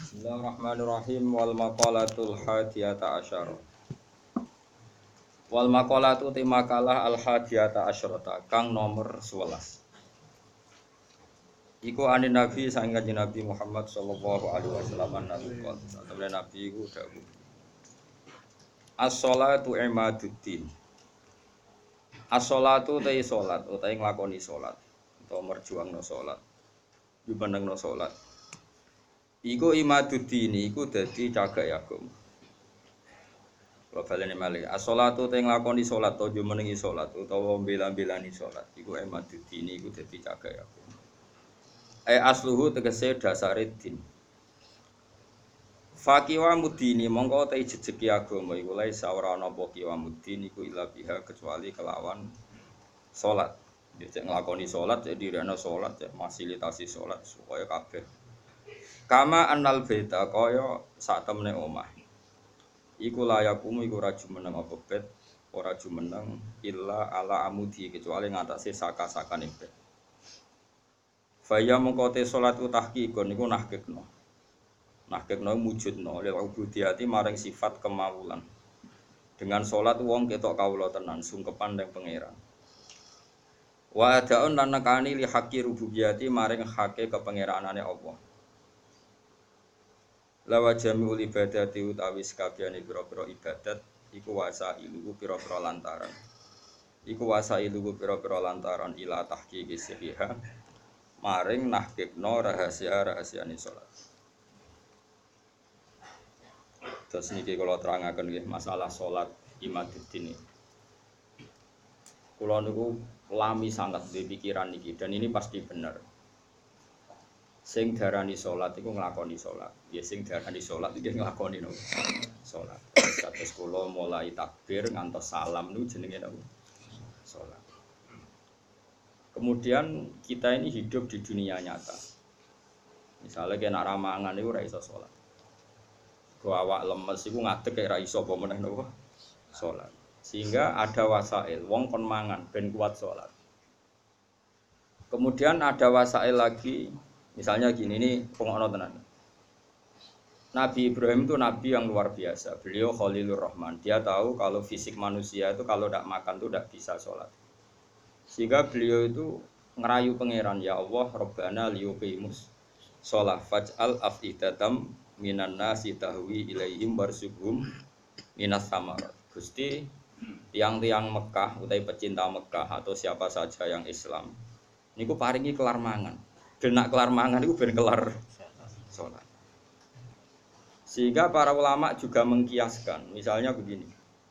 Bismillahirrahmanirrahim wal maqalatul hadiyata asyara. Wal maqalatu ti makalah al hadiyata asyrata kang nomor 11. Iku anin Nabi sang Kanjeng Nabi Muhammad sallallahu alaihi wasallam Nabi iku dawuh. As-shalatu imaduddin. As-shalatu ta salat utawa nglakoni salat utawa merjuangno salat. Jumenengno salat. Iku imaduddin iku dadi cagak agama. Kalau balene malih, as-shalatu te nglakoni salat utawa jumenengi salat utawa mbela-mbelani salat iku imaduddin iku dadi cagak agama. Asluhu tegese dasare din. Faqiwa mudini mongko te jejeki agama iku lae ora ana apa kiwa mudin iku ila biha kecuali kelawan salat. Dicek nglakoni salat jadi ana salat ya fasilitasi salat supaya kabeh kama annal baita kaya sak temene omah iku layakumu iku ora jumeneng apa bet ora jumeneng illa ala amudi kecuali ngatasé saka-sakane bet faya mongko te salat ku tahqiqon niku nahqiqno wujudno lil ubudiyati maring sifat kemawulan dengan salat wong ketok kawula tenan sungkepan ning pangeran wa adaun lan nekani li haqqi rububiyati maring hake kepengeranane Allah. Lawa jami'ul ibadati utawi sakabehane pira-pira ibadat iku wasailu pira-pira lantaran. Iku wasailu pira-pira lantaran ila tahqiqi sihha maring nahqiqno rahasia-rahasiane salat. Terus niki kula terangaken nggih masalah salat imaduddin. Kula niku lami sangat di pikiran niki dan ini pasti benar. Sing darani salat iku nglakoni salat. Ya sing darani salat iki nglakoni no. Salat. Kados kula mulai takbir ngantos salam niku jenenge napa? Salat. Kemudian kita ini hidup di dunia nyata. Misalnya kena ramangan niku ora iso salat. Go awak lemes iku ngadeg kaya ora iso apa meneh napa? Salat. Sehingga ada wasail wong kon mangan ben kuat salat. Kemudian ada wasail lagi. Misalnya gini, ini pengokno tenan. Nabi Ibrahim itu nabi yang luar biasa. Beliau Khalilur Rahman. Dia tahu kalau fisik manusia itu kalau tidak makan itu tidak bisa sholat. Sehingga beliau itu ngerayu pangeran, ya Allah, Rabbana liyuqimus sholat faj'al afidatam minan nasi tahwi ilaihim warzuqhum minas samarat. Gusti, tiang-tiang Mekah, utai pecinta Mekah atau siapa saja yang Islam, niku paringi kelar mangan. Dan nak kelar mangan itu ben kelar sholat. Sehingga para ulama juga mengkiaskan, misalnya begini.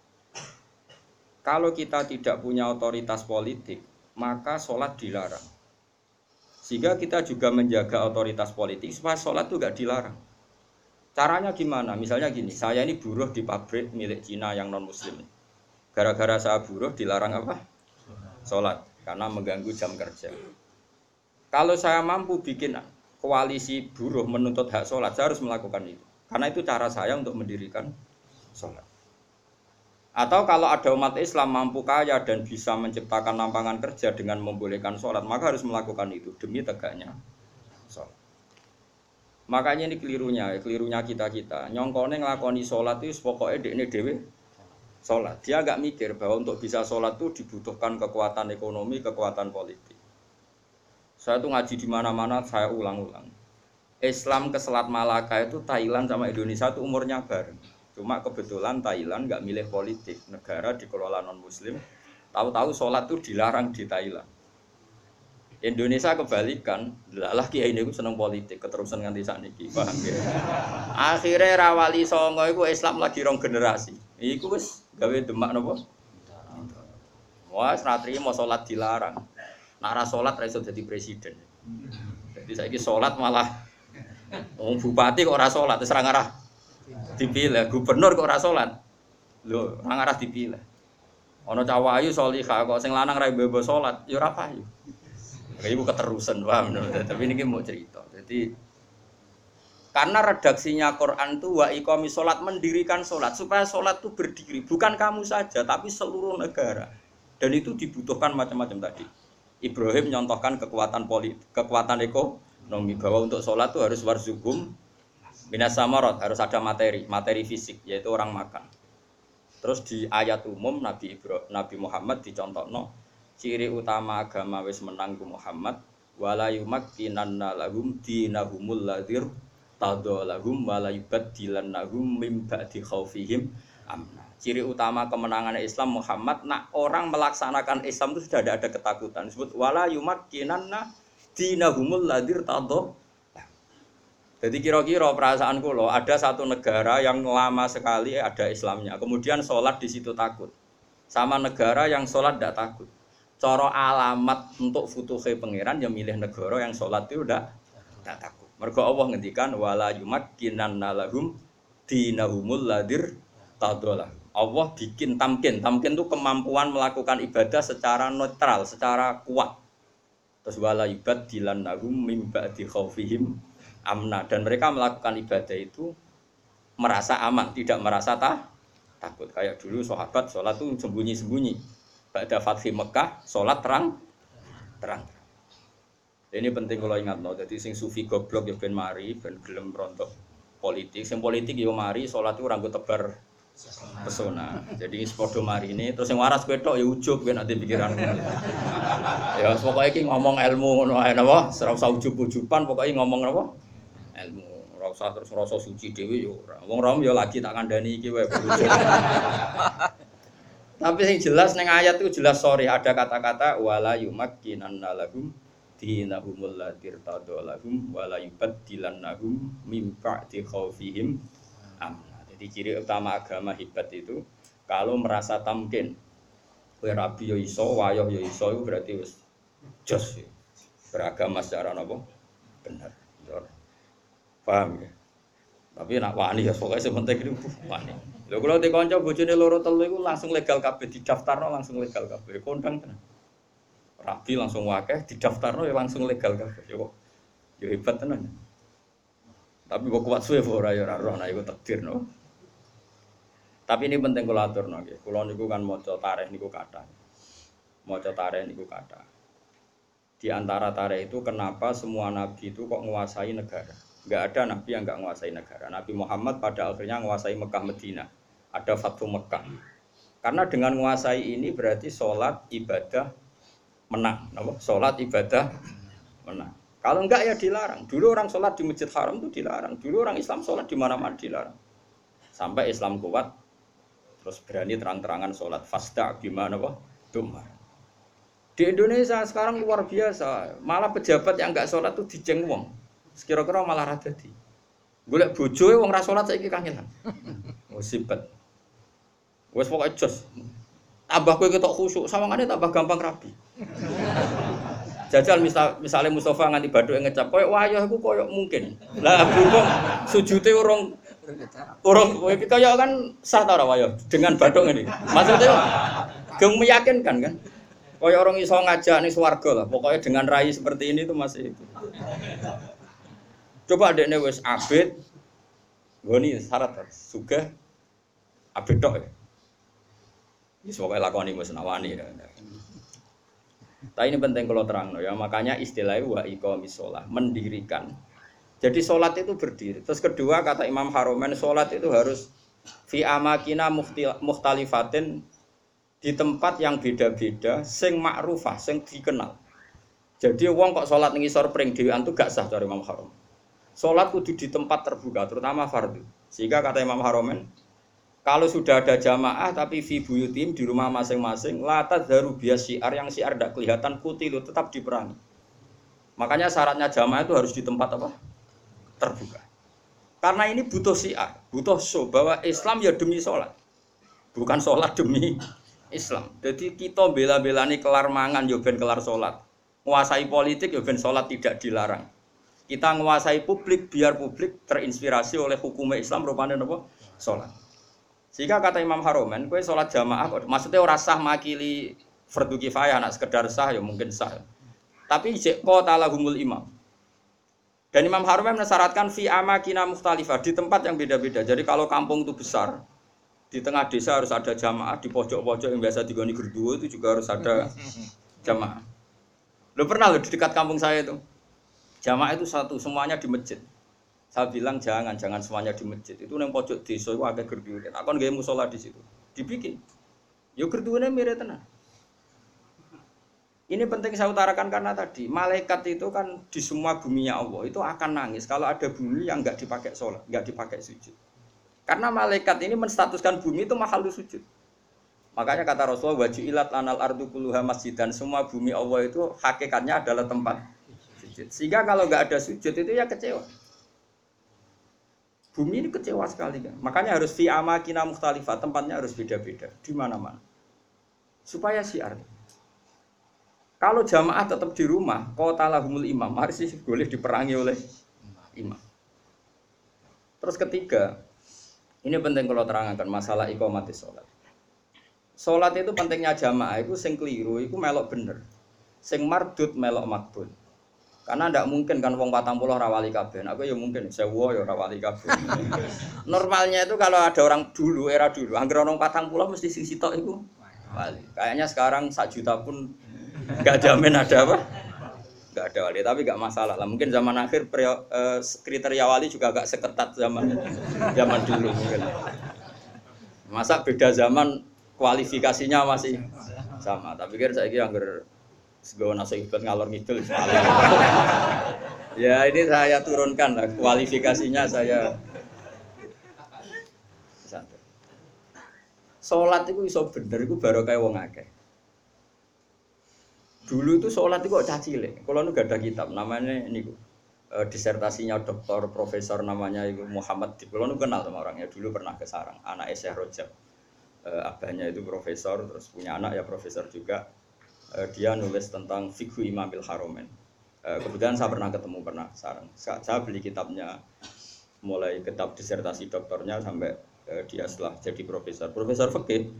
Kalau kita tidak punya otoritas politik, maka sholat dilarang. Sehingga kita juga menjaga otoritas politik supaya sholat itu tidak dilarang. Caranya gimana? Misalnya gini, saya ini buruh di pabrik milik Cina yang non-muslim. Gara-gara saya buruh dilarang apa? Sholat, karena mengganggu jam kerja. Kalau saya mampu bikin koalisi buruh menuntut hak sholat, saya harus melakukan itu. Karena itu cara saya untuk mendirikan sholat. Atau kalau ada umat Islam mampu kaya dan bisa menciptakan lapangan kerja dengan membolehkan sholat, maka harus melakukan itu demi tegaknya sholat. Makanya ini kelirunya kita. Nyongkone ngelakoni sholat itu pokoknya dekne dewe sholat. Dia agak mikir bahwa untuk bisa sholat itu dibutuhkan kekuatan ekonomi, kekuatan politik. Saya tuh ngaji di mana-mana, saya ulang-ulang. Islam ke Selat Malaka itu Thailand sama Indonesia itu umurnya bareng. Cuma kebetulan Thailand nggak milih politik, negara dikelola non-Muslim. Tahu-tahu sholat itu dilarang di Thailand. Indonesia kebalikan, lah kiai ini seneng politik, keterusan nganti sakniki, paham ya? Akhirnya rawali songo itu Islam lagi rong generasi. Iku wis gawe demak napa? Wah, ratri mau sholat dilarang. Nara sholat raiso jadi presiden. Jadi saiki sholat malah bupati kok ora sholat, terus ngarah dipilih, gubernur kok ora sholat. Lho, ora ngarah dipilih. Ana cawayu sholihah kok sing lanang ra mbebo sholat, ya ora payu. Kayak iku keterusan, paham. Tapi ini mau cerita. Jadi karena redaksinya Quran itu wa iqami sholat, mendirikan sholat supaya sholat itu berdiri, bukan kamu saja tapi seluruh negara. Dan itu dibutuhkan macam-macam tadi. Ibrahim nyontohkan kekuatan politik, kekuatan ekonomi bahwa untuk sholat itu harus warzuqhum Minas samarot harus ada materi fisik yaitu orang makan. Terus di ayat umum Nabi Muhammad dicontohno ciri utama agama wis menang ku Muhammad wala yumakkinanna lahum dinahumul ladzir tadallahum wala yubaddilannahum mim ba'di khaufihim amna. Ciri utama kemenangan Islam Muhammad nak orang melaksanakan Islam itu sudah ada ketakutan. Disebut wala yumakkinanna dinahumul ladzir tadallahum. Jadi kira-kira perasaanku loh, ada satu negara yang lama sekali ada Islamnya, kemudian sholat di situ takut, sama negara yang sholat tidak takut. Coro alamat untuk futuhe pangeran yang milih negara yang sholat itu udah tidak takut. Mergo Allah ngendikan wala yumakkinanna lahum dinahumul ladzir tadallah. Allah bikin tamkin itu kemampuan melakukan ibadah secara netral, secara kuat. Terus wala yubaddilannahum mim ba'di khaufihim amna, dan mereka melakukan ibadah itu merasa aman, tidak merasa takut. Kayak dulu sahabat sholat itu sembunyi-sembunyi. Ba'da Fathi Mekah sholat terang. Ini penting kalau ingat no. Jadi sing sufi goblok ya ben mari, ben gelem rontok politik. Sing politik ya mari sholat itu ranggo tebar pesona. Jadi sepodo mari ini terus yang waras kowe tok ya ujub kowe nanti pikiran. Ya pokoke iki ngomong ilmu ngono ae napa, ora usah ujub-ujuban, pokoke ngomong napa? Ilmu. Ora usah terus ngrasa suci dhewe ya ora. Wong rom ya lagi tak kandhani iki wae. Tapi yang jelas ning ayat itu jelas ada kata-kata wala yumakkinanna lahum dinahumul ladzir tadallahum wala yubaddilannahum mim ba'di khaufihim amna. Jadi ciri utama agama hebat itu kalau merasa tamkin. Kowe rabi yo iso, wayah yo iso itu berarti wis jos. Beragama secara napa? Benar. Paham ya? Tapi nak wani ya pokoke sementing itu wani. Lho kula di kanca bojone loro telu iku langsung legal kabeh didaftarno langsung legal kabeh. Kondang tenan. Rabi langsung wakeh didaftarno ya langsung legal kabeh. Yo hebat tenan. Tapi kok kuat suwe ora ya ora roh nek iku takdir no. Tapi ini penting kula aturno nggih. Kula niku kan maca tarikh niku kathah. Maca tarikh niku kathah. Di antara tarikh itu kenapa semua nabi itu kok menguasai negara? Enggak ada nabi yang enggak menguasai negara. Nabi Muhammad pada akhirnya menguasai Mekah Madinah. Ada Fathu Mekah. Karena dengan menguasai ini berarti sholat ibadah menang. Sholat ibadah menang. Kalau enggak ya dilarang. Dulu orang sholat di Masjid Haram itu dilarang. Dulu orang Islam sholat di mana-mana dilarang. Sampai Islam kuat, terus berani terang-terangan sholat. Fasda gimana Tumar. Di Indonesia sekarang luar biasa. Malah pejabat yang enggak sholat itu dijeng wong. Kira-kira malah rada di. Golek bojoe wong ra salat saiki kangelan. Musibet. Wes pokoke jos. Tambah kowe ketok khusyuk, sawangane tambah gampang rabi. Jajal misalnya Mustafa nganti badhuke ngecap koyo wayah iku koyo mungkin. Lah berhubung sujute urung kaya kan sah ta ora wayah dengan badhuk ngene. Maksudnya geng meyakinkan kan. Koyo orang iso ngajak ning swarga lah. Pokoknya dengan rai seperti ini itu masih itu. Coba adekne wis abid, goni syarat sugih abid tok ya. Wis pokoke lakoni wis nawani ya. Tapi ini penting kalau terangno ya, makanya istilahnya wa iqamis shalah, mendirikan. Jadi salat itu berdiri. Terus kedua kata Imam Haromen salat itu harus fi amakina mukhtalifatin di tempat yang beda-beda sing ma'rufah, sing dikenal. Jadi wong kok salat ning isor pring dhewean tuh gak sah dari Imam Harom. Sholat kudu di tempat terbuka, terutama fardu. Sehingga kata Imam Haromen, kalau sudah ada jamaah tapi fi buyutim di rumah masing-masing, la tadharu bias syiar yang syiar tidak kelihatan kutilu tetap diperangi. Makanya syaratnya jamaah itu harus di tempat apa? Terbuka. Karena ini butuh syiar, butuh show bahwa Islam ya demi sholat, bukan sholat demi Islam. Jadi kita bela-belani kelar mangan ya ben kelar sholat, menguasai politik ya ben sholat tidak dilarang. Kita menguasai publik biar publik terinspirasi oleh hukum Islam rupanya apa? Salat. Sehingga kata Imam Haromen, kowe salat jamaah maksudnya ora sah makili fardu kifayah, nak sekedar sah ya mungkin sah. Tapi jek qatalahumul imam. Dan Imam Haromen mensyaratkan fi amakina mukhtalifah di tempat yang beda-beda. Jadi kalau kampung itu besar, di tengah desa harus ada jamaah, di pojok-pojok yang biasa digoni gerduwo itu juga harus ada jamaah. Lo pernah lo di dekat kampung saya itu? Jamaah itu satu, semuanya di masjid. Saya bilang jangan semuanya di masjid. Itu yang pojok desa itu agak gerduwe. Aku nggak musola di situ. Dibikin. Yo gerduwene mirip tenan. Ini penting saya utarakan karena tadi malaikat itu kan di semua buminya Allah itu akan nangis kalau ada bumi yang nggak dipakai sholat, nggak dipakai sujud. Karena malaikat ini menstatuskan bumi itu mahalus sujud. Makanya kata Rasulullah wajilat lanal ardu kulluha masjidan, semua bumi Allah itu hakikatnya adalah tempat sujud. Sehingga kalau nggak ada sujud itu ya kecewa. Bumi ini kecewa sekali kan. Makanya harus fi amakina mukhtalifah, tempatnya harus beda-beda di mana-mana. Supaya syiar. Kalau jamaah tetap di rumah, qatalahumul imam, harus boleh diperangi oleh imam. Terus ketiga, ini penting kalau terangkan masalah iqamatis sholat. Sholat itu pentingnya jamaah itu sing keliru, itu melok bener. Sing mardud melok makbul. Karena ndak mungkin kan wong 40 rawali kabeh. Aku ya mungkin sewu ya rawali kabeh. Normalnya itu kalau ada orang dulu, era dulu, anggere orang 40 mesti sing sitok iku wali. Kayaknya sekarang 1 juta pun enggak jamin ada apa? Enggak ada wali, tapi enggak masalah lah. Mungkin zaman akhir kriteria wali juga enggak seketat zaman dulu mungkin. Masa beda zaman kualifikasinya masih sama. Tapi kan saiki anggar segawa nasihat ngalor ngidul. Ya ini saya turunkan lah kualifikasinya saya. Salat itu iso bener iku barokah wong akeh. Dulu itu sholat itu kok cacile. Kalau nu gak ada kitab, namanya ini disertasinya doktor profesor namanya itu Muhammad Dib. Kalau nu kenal sama orangnya, dulu pernah ke Sarang. Anak Syekh Rojab, abahnya itu profesor, terus punya anak ya profesor juga. Dia nulis tentang Fiqhu Imamil Haromen. Kebetulan saya pernah ketemu Sarang. Saya beli kitabnya, mulai kitab disertasi doktornya sampai dia setelah jadi profesor fikih.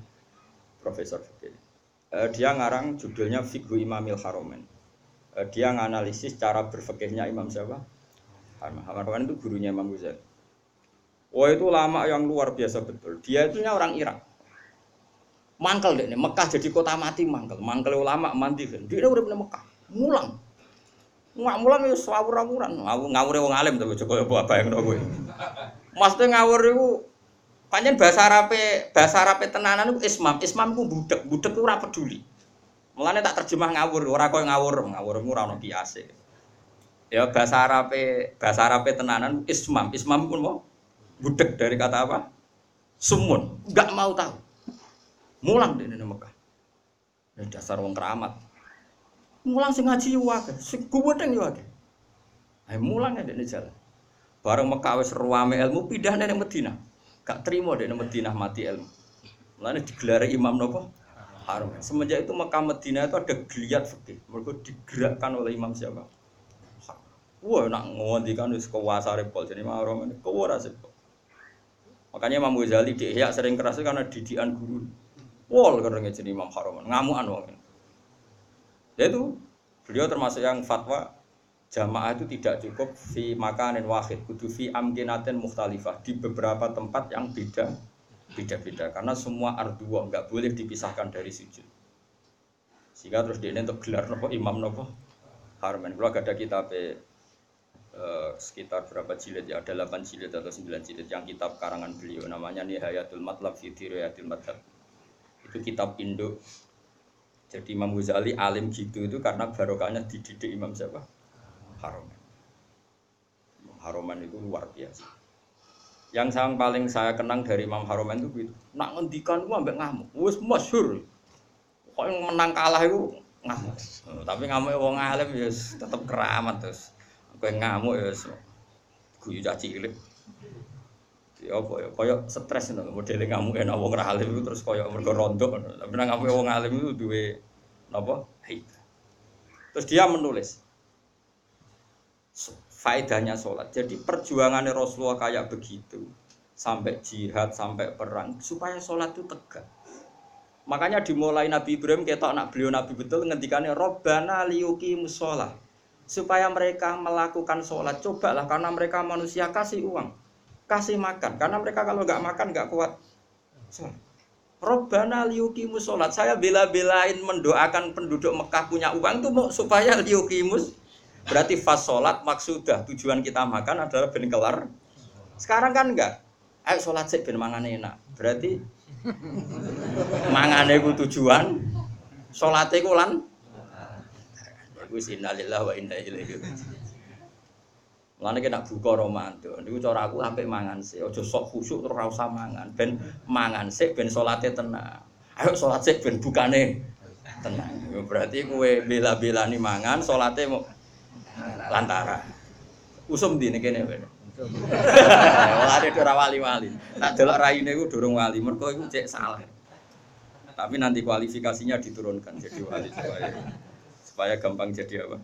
Dia ngarang judulnya Fiqhu Imamil Haromen. Dia nganalisis cara berfikihnya Imam siapa? Haromen itu gurunya Imam Ghazali. Wah itu lama yang luar biasa betul. Dia itu orang Irak. Mangkel deh, Mekah jadi kota mati mangkel. Mangkel ulama mandi kan. Dia udah pernah Mekah. Mulang ya sawur-sawuran. Ngawure wong alim to coba apa yang kowe. Maksudnya ngawur itu pancen bahasa Arabe tenanan iku ismam ku budek ku ora peduli. Mulane tak terjemah ngawur, ora koyo ngawurmu ora ono kiase. Ya bahasa Arabe tenanan ismam pun mau budek dari kata apa? Sumun, enggak mau tahu. Mulang di Mekah. Ya dasar wong keramat. Mulang sing ngaji wae, sing gudeng yo akeh. Ayo mulang ya dene jalan. Bareng Mekah wis ruame ilmu pindah nang Madinah. Gak terima deh Madinah mati ilmu. Mulane digelari Imam nopo? Harum. Semenjak itu Mekah Madinah itu ada geliat fikih. Mergo digerakkan oleh Imam siapa? Wah, nak ngondikan wis kuwasa repol jadi Harum ini kuwara sepol. Makanya Imam Ghazali di Ihya sering keras karena didikan guru. Wol karena jadi Imam Harum, ngamukan wong. Itu beliau termasuk yang fatwa jamaah itu tidak cukup fi makanin wahid, kudu fi amkinatin mukhtalifah di beberapa tempat yang beda-beda karena semua ardua enggak boleh dipisahkan dari sujud. Sehingga terus dia untuk gelar nopo imam nopo Harman. Kalau ada kitab sekitar berapa jilid ya, ada 8 jilid atau 9 jilid yang kitab karangan beliau namanya Nihayatul Matlab fi Dirayatil Madhab. Itu kitab Indo. Jadi Imam Ghazali alim gitu itu karena barokahnya dididik Imam siapa? Haromen itu luar biasa. Yang paling saya kenang dari Imam Haromen itu gitu. Nak ngendikan gua ambek ngamuk. Wis masyhur. Kok yang menang kalah itu ngamuk. Tapi ngamuk wong alim ya tetep keramat terus. Kowe ngamuk ya guyu caci cilik. Ya apa ya koyo stres ngono modele ngamuk enak wong ora alim itu terus koyo mergo rondo. Tapi nang ngamuk wong alim itu duwe napa? Terus dia menulis faedahnya sholat. Jadi perjuangannya Rasulullah kayak begitu sampai jihad, sampai perang supaya sholat itu tegak. Makanya dimulai Nabi Ibrahim ketok anak beliau Nabi betul ngendikannya Robbana liyuqimus sholat supaya mereka melakukan sholat. Cobalah karena mereka manusia kasih uang, kasih makan karena mereka kalau nggak makan nggak kuat sholat. Robbana liyuqimus sholat. Saya bela-belain mendoakan penduduk Mekah punya uang itu supaya liyuqimus Berarti fas sholat maksudah tujuan kita makan adalah ben kelar. Sekarang kan enggak. Ayo sholat sik ben mangane enak. Berarti mangane ku tujuan, sholate ku lan wis innalillahi wa inna ilaihi raji'un. Mulane nek buka Ramadan niku cara aku sampe mangan sik, aja sok khusyuk terus ora usah mangan. Ben mangan sik ben salate tenang. Ayo salat sik ben bukane tenang. Berarti kowe bela-belani mangan, salate mau lantaran. Usum ndi nek kene kowe. Mulane ora wali-wali. Tak delok raine iku durung wali, mergo iku cek salah. Tapi nanti kualifikasinya diturunkan jadi wali supaya gampang jadi apa?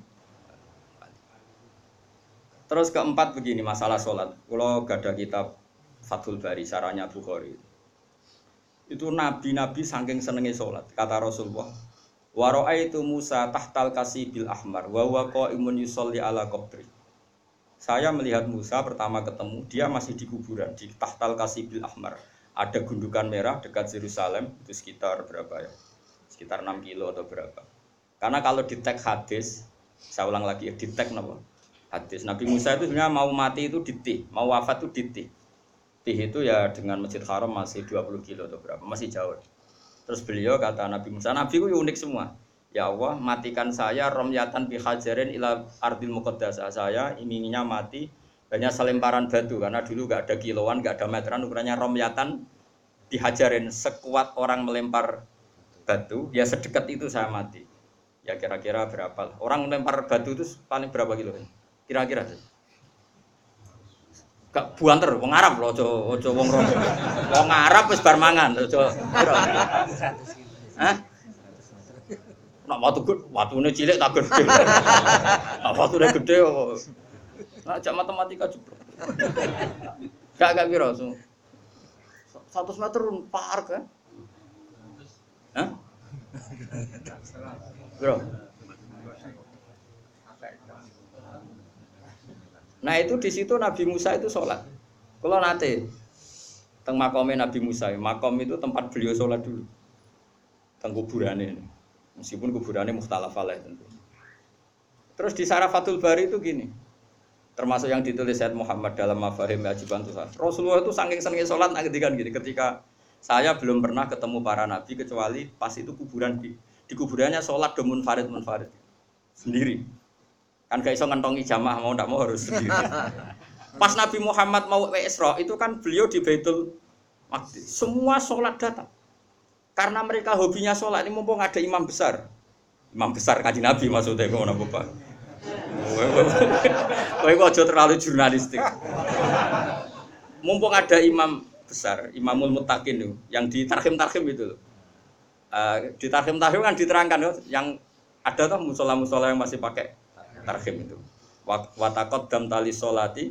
Terus keempat begini masalah sholat. Kalau gak ada kitab Fathul Bari, saranya Bukhari. Itu nabi-nabi saking senengnya sholat. Kata Rasulullah, wa ra'aitu Musa tahtal kasibil ahmar wa huwa qa'imun yusolli ala qabri. Saya melihat Musa pertama ketemu, dia masih di kuburan di tahtal kasibil ahmar. Ada gundukan merah dekat Yerusalem, itu sekitar berapa ya? Sekitar 6 kilo atau berapa. Karena kalau di tag hadis, saya ulang lagi, di tag apa? Hadis Nabi Musa itu sebenarnya mau mati itu di Tih, mau wafat itu di Tih. Tih itu ya dengan Masjid Haram masih 20 kilo atau berapa, masih jauh. Terus beliau kata Nabi Musa, Nabi itu unik semua. Ya Allah, matikan saya romyatan bihajarin ila ardil muqaddasah. Saya inginnya mati hanya selemparan batu karena dulu enggak ada kiloan, enggak ada meteran, ukurannya romyatan bihajarin, sekuat orang melempar batu, ya sedekat itu saya mati. Ya kira-kira berapa? Orang melempar batu itu paling berapa kilo? Kira-kira gak buanter wong Arab lho aja wong Rondo. Wong Arab wis bar mangan aja. Hah? Nek watune cilik tak gede. Nek watune gede kok. Nek jak matematika jeblok. Gak piro. 100 meter par kan? Hah? Bro. Nah itu di situ Nabi Musa itu sholat. Kalau nate teng makomnya Nabi Musa, makom itu tempat beliau sholat dulu. Teng kuburannya, meskipun kuburannya mukhtalaf alaih tentu. Terus di Syarafatul Bari itu gini, termasuk yang ditulis Sayyid Muhammad dalam Mafahim Ajiban Tuhan. Rasulullah itu saking senengnya sholat, nggak gini. Ketika saya belum pernah ketemu para nabi kecuali pas itu kuburan di kuburannya sholat do munfarid sendiri. Kan gak iso ngentongi jamaah mau ndak mau harus sendiri. Pas Nabi Muhammad mau Isra itu kan beliau di Baitul Maqdis. Semua sholat datang. Karena mereka hobinya sholat ini mumpung ada imam besar. Imam besar Kanjeng Nabi maksudnya ngono Bapak. Kowe kok aja terlalu jurnalistik. Mumpung ada imam besar, Imamul Muttaqin itu yang di tarhim-tarhim itu loh. Di tarhim-tarhim kan diterangkan yang ada tuh musola-musola yang masih pakai tarhim itu. Wa taqaddam tali sholati.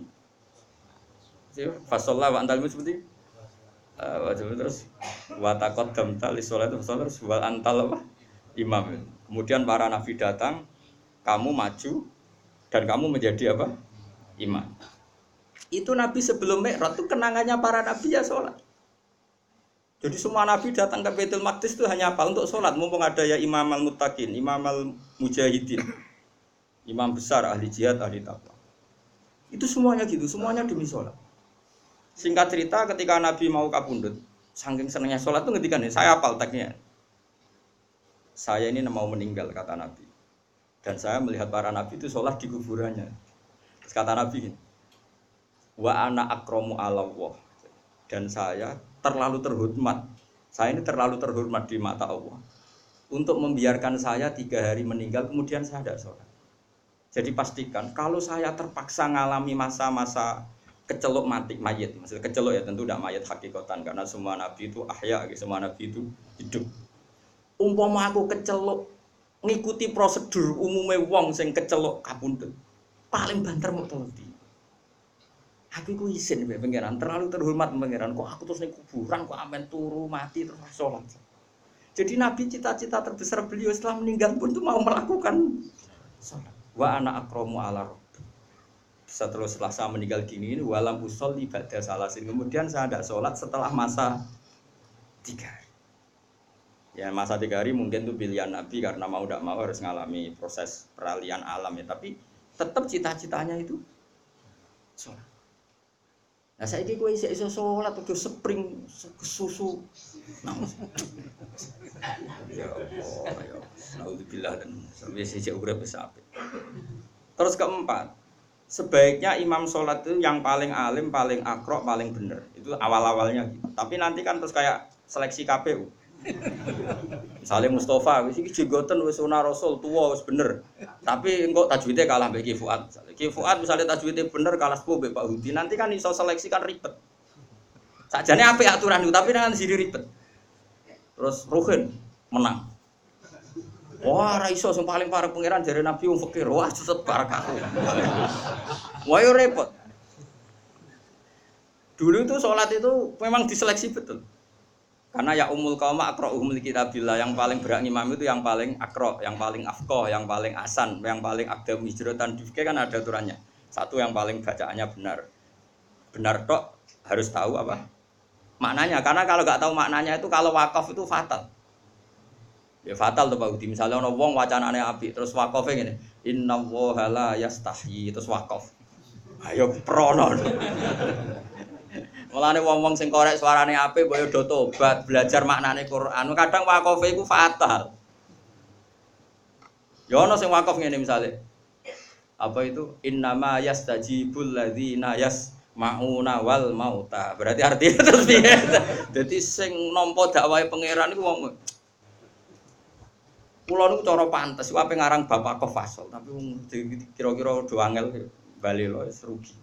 Fa shalla wa antal seperti terus wa taqaddam tali sholati terus wal antal apa? Imam. Kemudian para nabi datang, kamu maju dan kamu menjadi apa? Imam. Itu Nabi sebelum Mi'raj itu kenangannya para nabi ya sholat. Jadi semua nabi datang ke Baitul Maqdis itu hanya apa? Untuk sholat. Mumpung ada ya Imam al-Muttaqin, Imam al-Mujahidin, imam besar, ahli jihad, ahli taqwa. Itu semuanya gitu, semuanya demi sholat. Singkat cerita ketika Nabi mau kapundhut, saking senangnya sholat itu ngendikan, saya hafal teksnya. Saya ini mau meninggal kata Nabi. Dan saya melihat para nabi itu sholat di kuburannya. Terus kata Nabi, wa ana akramu ala Allah. Dan saya terlalu terhormat. Saya ini terlalu terhormat di mata Allah. Untuk membiarkan saya 3 hari meninggal, kemudian saya tidak sholat. Jadi pastikan kalau saya terpaksa ngalami masa-masa kecelok mati mayit, maksudnya kecelok ya tentu tidak mayit hakikatan karena semua nabi itu ahya, semua nabi itu hidup. Umpama aku kecelok ngikuti prosedur umumnya wong sing kecelok kapundhut, paling banter mau teliti. Aku iku isin mbek pangeran, terlalu terhormat pangeran, kok aku terus ning kuburan kok amen turu mati terus sholat. Jadi nabi cita-cita terbesar beliau setelah meninggal pun itu mau melakukan sholat. Wa ana akramu ala rabbi. Setelah saya meninggal gini walam usolli ba'da salasin. Kemudian saya tidak sholat setelah masa 3 hari. Ya masa 3 hari mungkin itu pilihan Nabi karena mau tidak mau harus mengalami proses peralihan alam ya. Tapi tetap cita-citanya itu sholat. Nah saya ini iso sholat udah spring susu. Ya Allah, ya. Alhamdulillah dan sampai sejak urip besar. Terus keempat, sebaiknya imam sholat itu yang paling alim, paling akrok, paling bener. Itu awal-awalnya gitu. Tapi nanti kan terus kayak seleksi KPU. Misalnya Mustafa, wis iki jenggoten wis sunah Rasul tua wis bener. Tapi engko tajwidnya kalah mbek Ki Fuad. Ki Fuad misalnya tajwidnya bener kalah sepuh mbek Pak Hudi. Nanti kan iso seleksi kan ribet. Sakjane apik aturan itu tapi kan sini ribet. Terus Ruhin menang. Wah, ra iso sing paling parek pangeran jare Nabi wong fakir. Wah, tetep barakah. Wah, yo repot. Dulu itu sholat itu memang diseleksi betul. Karena ya umul qaum aqra'uhum likitabillah, yang paling berani imam itu yang paling akra, yang paling afqah, yang paling asan, yang paling aqdam hijratan difke kan ada aturannya. Satu yang paling bacaannya benar. Benar tok harus tahu apa? Maknanya. Karena kalau enggak tahu maknanya itu kalau wakaf itu fatal. Ya fatal tuh Pak Udi. Misalnya ana wong wacanane apik terus waqafe ngene. Innallaha la yastahyi terus waqaf. Ayo prono. Mulane wong-wong sing korek suarane apik mbok yo do tobat, belajar maknane Quran. Kadang wakofe iku fatal. Ya ono sing wakof ngene misale. Apa itu? Innama yastajibul ladzina yasmauna wal mauta. Berarti artinya terus piye? Dadi sing nampa dakwahe pangeran iku wong kula niku cara pantes, ape ngarang Bapak Kofasol, tapi wong kira-kira do angel bali lho wis rugi.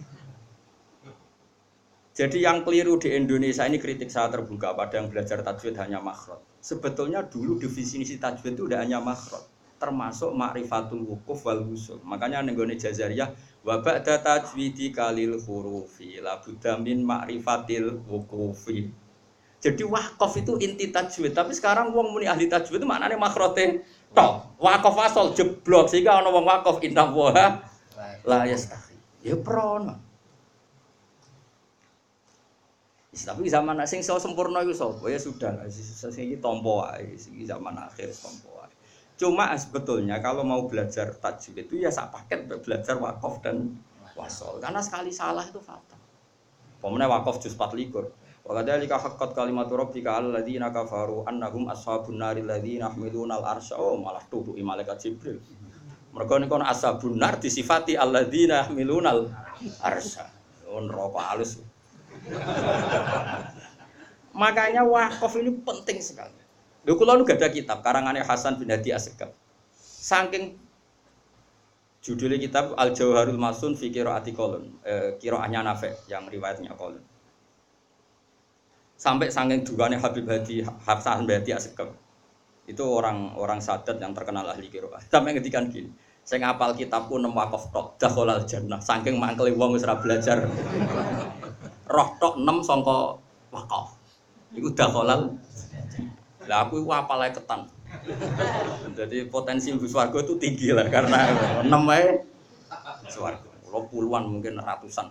Jadi yang keliru di Indonesia ini kritik saya terbuka pada yang belajar tajwid hanya makhraj. Sebetulnya dulu definisi tajwid itu udah hanya makhraj, termasuk ma'rifatul wukuf wal wusul. Makanya nenggone Jazariyah wa ba'da tajwidi kalil hurufi la budda min ma'rifatil wukufi. Jadi wakaf itu inti tajwid, tapi sekarang wong muni ahli tajwid itu maknane makhraje tok. Wakaf asal jeblok sehingga ana wong wakaf inna wa la yastahi. Ya prono. Tapi zaman sing iso sempurna iku sapa? Ya sudah, sing iki tampa wae, iki zaman akhir tampa wae. Cuma sebetulnya kalau mau belajar tajwid itu ya sak paket belajar waqaf dan wasol. Karena sekali salah itu fatal. Pemene waqaf juz 24. Wa kadzalika haqqat kalimatu rabbika 'alal ladzina kafaru annahum ashabun naril ladzina yahmiluna al-arsya. Oh, malah tutuki malaikat Jibril. Mergo niku ashabun nar disifati alladzina yahmiluna al-arsya. Oh, neraka halus. Makanya wakaf ini penting sekali. Lho kula nu gadah kitab karangannya Hasan bin Hadi Asegaf. Saking judulnya kitab Al Jauharul Masun fi Qiraati Qalun, qiraahnya Nafi' yang riwayatnya Qalun. Sampai saking duane Habib Hadi Hasan bin Hadi Asegaf. Itu orang sadat yang terkenal ahli qiraah. Sampai ngedikan gini, saya ngapal kitabku 6 wakaf tok dakhalal jannah. Saking mangkele wong wis ora belajar. Roh tok 6 sangka wakaf. Iku dakhalal. Lah aku iku apal ae ketan. Jadi potensi mlebu swarga itu tinggi lah karena 6 wae swarga. Puluhan mungkin ratusan.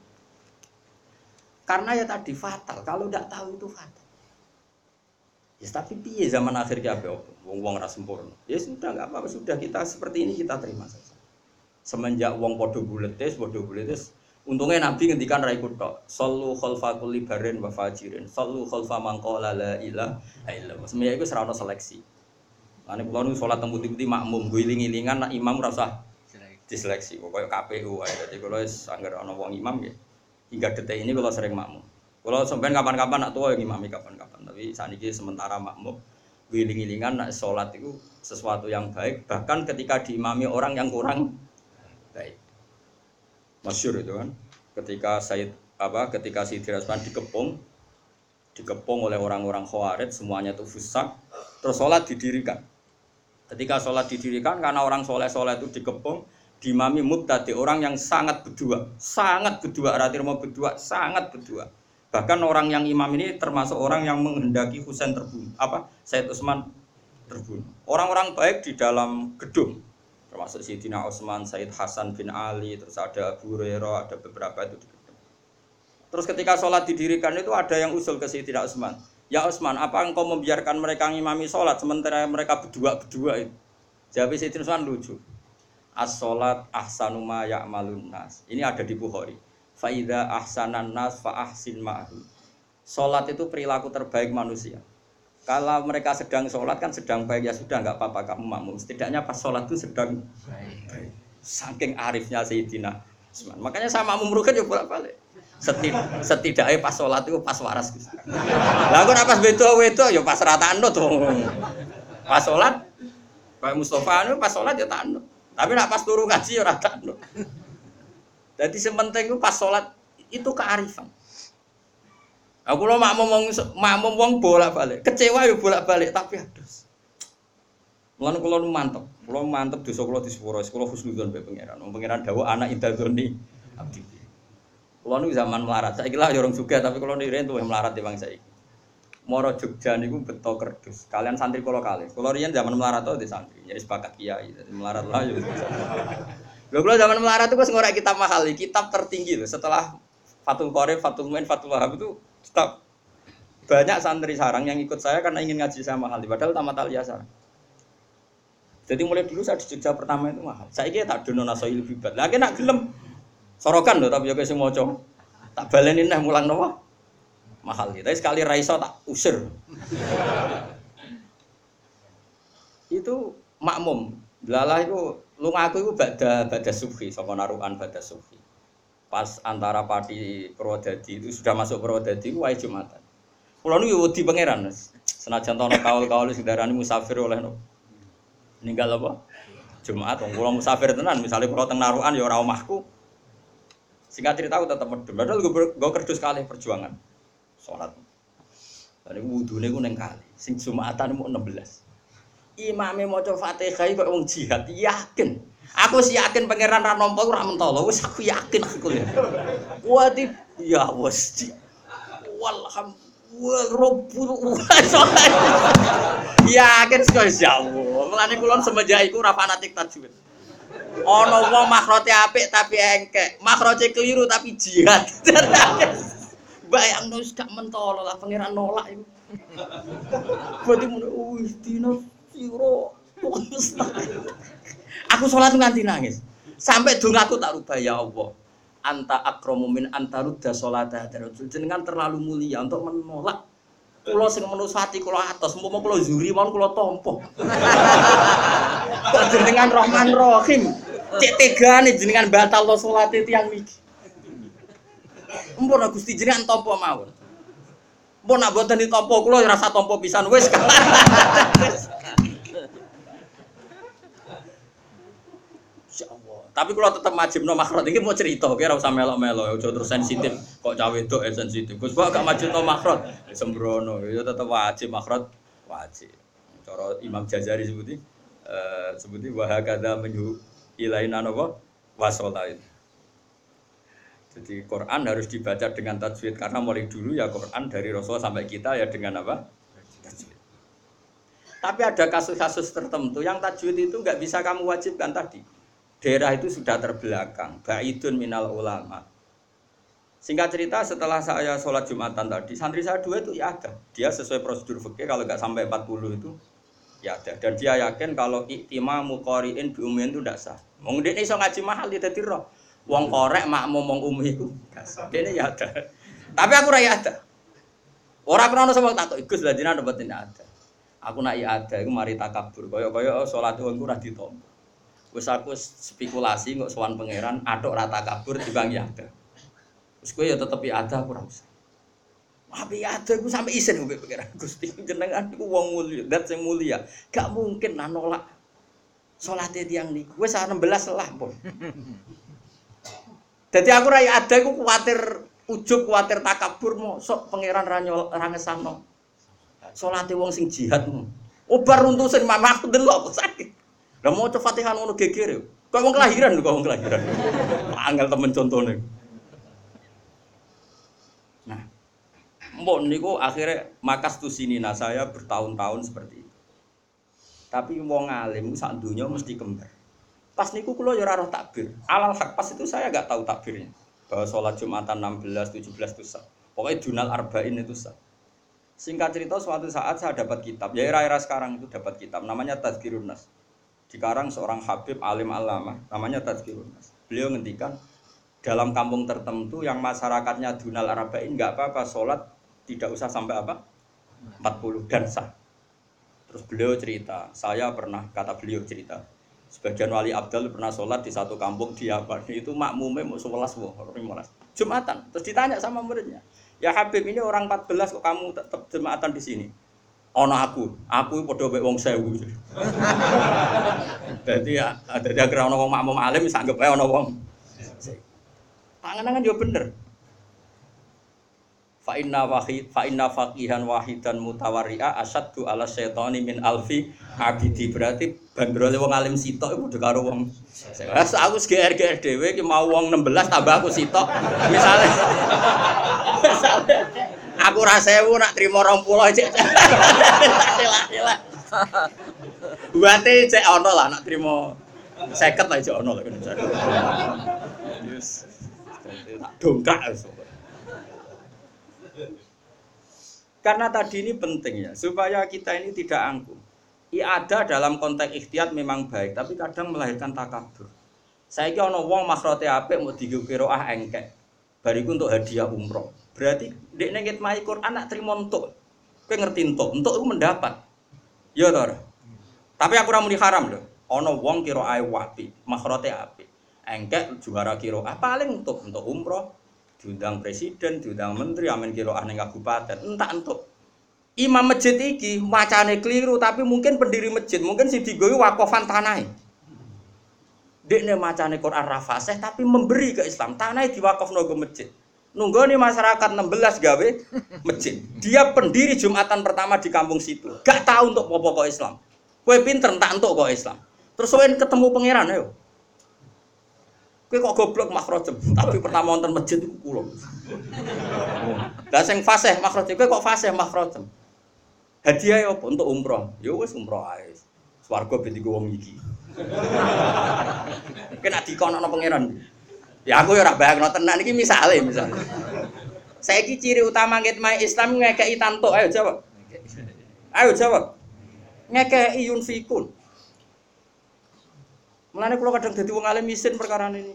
Karena ya tadi fatal, kalau ndak tahu itu fatal. Ya tapi piye zaman akhir ki ape opo? Wong-wong ora sempurna. Ya sudah enggak apa-apa, sudah kita seperti ini kita terima saja. Semenjak wong padha buletes, untungnya Nabi ngendikan ra ikut tok. Sallu khalfa kulli barin wa fajirin. Sallu khalfa man qala la ilaha illallah. Semenjak iku ora ono seleksi. Ane kula nu salat teng putih-putih makmum, guling-gilingan nak imam ora usah diseleksi. Koyo KPU wae. Dadi kula wis anggere ana wong imam nggih. Hingga detik ini kula sering makmum. Kula sampean kapan-kapan nak tuwa yang imami kapan-kapan. Tapi saniki sementara makmum guling-gilingan nak salat itu sesuatu yang baik, bahkan ketika diimami orang yang kurang baik. Masyhur itu kan, ketika Sayyidina Utsman dikepung oleh orang-orang Khawarij, semuanya itu fusaq, terus sholat didirikan. Ketika sholat didirikan, karena orang soleh-soleh itu dikepung, diimami mubtadi, orang yang sangat berdua, sangat berdua. Bahkan orang yang imam ini termasuk orang yang menghendaki Husain terbunuh, Sayyid Utsman terbunuh. Orang-orang baik di dalam gedung, termasuk Sayyidina Utsman, Sayyid Hasan bin Ali, terus ada Abu Hurairah, ada beberapa itu di gedung. Terus ketika sholat didirikan itu ada yang usul ke Sayyidina Utsman, ya Utsman, apa engkau membiarkan mereka ngimami sholat sementara mereka berdua itu? Jawab Sayyidina Utsman lucu. as-sholat ahsanu ma ya'malun nas. Ini ada di Bukhari. Fa idza ahsanan nas fa ahsin ma'hu. Salat itu perilaku terbaik manusia. Kalau mereka sedang sholat kan sedang baik, ya sudah nggak apa-apa kamu makmum. Setidaknya pas sholat itu sedang baik. Saking arifnya Sayyidina Utsman. Makanya sama makmum rugen ya bolak-balik. Setidaknya pas sholat itu pas waras. Lah kok pas wedo ya pas rata anut tuh. Pas sholat Pak Mustafa itu pas sholat ya tak anut. Tapi nak pas turu ngaji ya rata anut. Jadi sementing itu pas sholat itu kearifan. Aku lo makmum wong bolak-balik. Kecewa ya bolak-balik tapi adus. Mulane kula mantep. Kula mantep dosa kula disepuro, kula husnudzon mbek pangeran. Wong pangeran dawuh anak indadzoni abdi. Kula niku zaman melarat. Saiki lah ya urung juga tapi kula niku riyen tuwih melarat timbang saiki. Moro Jogja niku beto kerdus. Kalian santri kula kalih. Kula riyen zaman melarat to di santri. Jadi sepakat kiai. Jadi melarat lah ya. Lho kula zaman melarat itu wis ngorek kitab mahal, kitab tertinggi loh. Setelah Fathul Qorib, Fathul Muin, Fathul Wahab itu kitab. Banyak santri sarang yang ikut saya karena ingin ngaji sama mahal. Padahal tamat aliyah sarang. Jadi mulai dulu saya di Jogja pertama itu mahal. Saya kira tak dono nasoil bibat. Lagi nak gelem sorokan loh, tapi ya kayak semua cowok tak balenin nih mulang nopo mahal. Tapi sekali raiso tak usir. Itu makmum. Lalah itu lu ngaku itu bada subhi, sama naruhan bada subhi. Pas antara Pati Purwodadi itu sudah masuk Purwodadi itu wajib Jumatan. Kulo niku wedi pangeran. Senajan tono kaul-kaul sing darani musafir oleh no. Ninggal apa? Jumat wong kula musafir tenan, misale kula teng narukan ya ora omahku. Singkat cerita aku tetep medhun. Padahal go kerdus kalih perjuangan. Salat. Lan wudune ku ning kali. Sing Jumatan mu 16. Imame maca Fatihah kok wong jihad, yakin. Aku sih yakin pangeran ra nampa ora mentolo, wis aku yakin aku. Wadi ya wis. Walhamdulillah. Yakin sekali Allah. Mulane kula semenjak iku ora fanatik tajwid. Ana wong makhrote apik tapi engkek, makhrote keliru tapi jihad. Bayangno wis gak mentolo lah pangeran nolak iku. Berarti mun dino siro. Aku sholat nganti nangis. Sampai dongaku tak rubah ya Allah. Anta akramu min anta rudda sholata darajul. Jenengan terlalu mulia untuk menolak. Kula sing menusati kula atos, umpama kula zuri mon kula tampa. Jenengan Rahman Rahim. Cek tegane jenengan batal lo salate tiyang niki. Mumpun Gusti jenengan tampa mawon. Mumpun nak boten ditampa kula ya rasa tampa pisan wis. Tapi kalau tetap majibno makhraj iki mau cerita, kira usah melok-melok, aja terus sensitif. Kok cah wedok sensitif. Gus kok gak majibno makhraj, sembrono. Ya tetap wajib makhraj, wajib. Cara Imam Jazari sebuti wa hakadza menyu ilaina napa wasolain. Jadi Quran harus dibaca dengan tajwid karena mulai dulu ya Quran dari Rasul sampai kita ya dengan apa? Tajwid. Tapi ada kasus-kasus tertentu yang tajwid itu enggak bisa kamu wajibkan tadi. Daerah itu sudah terbelakang, ba'idun minal ulama. Singkat cerita setelah saya sholat Jumatan tadi, santri saya 2 itu ya ada. Dia sesuai prosedur fikih kalau nggak sampai 40 itu ya ada. Dan dia yakin kalau iktimamu qari'in bi ummin itu tidak sah. Wong dene iso ngaji mahal dia dadi roh. Wong korek makmum wong ummi iku gak sah. Dene ya ada. Tapi aku ra ya ada. Ora krono sama takok Gus lha jenengan mboten ada. Aku nak ya ada iku mari takabur. Kaya salat wong ora ditampa. Wis aku spekulasi kok sowan pangeran atok rata kabur dibang ya ada. Wis kowe ya tetep ya ada ora usah. Tapi ya ada iku sampe isin mbek pangeran Gusti jenengan iku wong mulia, zat sing mulia. Gak mungkin nolak salate tiyang niku. Wis 16 lah pun. Dadi aku ra ada iku kuwatir ujug kuwatir takabur mosok pangeran ra ngesano. Salate wong sing jihad. Obar runtusin mamah aku delok sakit. Lah mau coba Fatihah ngono geger. Kok wong kelahiran lho, kok wong kelahiran. Angel temen contone. Nah, mbok niku akhirnya makas tu sini nah saya bertahun-tahun seperti itu. Tapi wong alim sak donya mesti kembar. Pas niku kula ya ora roh takbir. Alal haq pas itu saya enggak tahu takbirnya. Bahwa sholat Jumatan 16, 17 itu sah. Pokoknya Dunal Arba'in itu sah. Singkat cerita suatu saat saya dapat kitab. Ya era-era sekarang itu dapat kitab namanya Tadzkirun Nas. dikarang seorang Habib alim alama namanya Tazkirun Nas. Beliau ngendikan dalam kampung tertentu yang masyarakatnya dunal arba'in enggak apa-apa sholat tidak usah sampai apa 40 dan sah. Terus beliau cerita, saya pernah kata beliau cerita sebagian wali abdal pernah sholat di satu kampung di apa itu makmumnya mau 11 Jumatan. Terus ditanya sama muridnya, ya Habib ini orang 14 kok kamu tetap Jumatan di sini? Ono aku padha mek wong 1000. Dadi akhirnya ono wong makmum alim wis anggap ae ono wong. Panganan yo bener. Fa inna faqihan wahidan mutawarri'a asyaddu ala syaitani min alfi abidi. Berarti bandrole wong alim sitok iku padha karo wong. Aku GR dhewe ki mau wong 16 tambah aku sitok. Misale aku ra 1000 nak trimo 20 cek. Lah. Buate cek ono lah nak trimo 50 lah cek ono lah kene. Yes. Tak dongkrak wis. Karena tadi ini penting ya, supaya kita ini tidak angkuh. I'adah dalam konteks ikhtiyat memang baik, tapi kadang melahirkan takabur. Saiki ana wong makhrote apik mau digo qiraah engkek. Bariku untuk hadiah umroh. Berarti dekne ngitmai Quran nak trimo entuk. Kowe ngerti entuk iku mendapat. Ya to ora? Tapi aku ora muni haram lho. Ana wong qiraahe apik, makhrote apik. Engkek juara qiraah paling untuk umroh. Diundang presiden, diundang menteri, amin qiraah ning kabupaten, entuk. Imam masjid iki macane keliru tapi mungkin pendiri masjid, mungkin sing digowo wakofan tanahe. Dekne macane Quran ra fasih tapi memberi ke Islam, tanahe diwakofno ke masjid. Nunggone masyarakat 16 gawe masjid. Dia pendiri Jumatan pertama di kampung situ. Gak tahu untuk apa kok Islam. Kowe pinter tak entuk kok Islam. Terus kowe ketemu pangeran ayo. Kowe kok goblok makhrojem, tapi pertama wonten masjid iku kula. Lah sing fasih makhrojem kowe kok fasih makhrojem. Hadiah apa untuk umroh? Ya wis umroh ae. Swarga ben digo wong iki. Kena dikonokno pangeran. Ya aku ya ora bayangno tenan iki misale. Saiki ciri utama ngitmai Islam ngekeki tantuk, ayo jawab. Ayo jawab. Ngekeki yunfikun. Mulane kula kadang dadi wong alim isin perkara ini.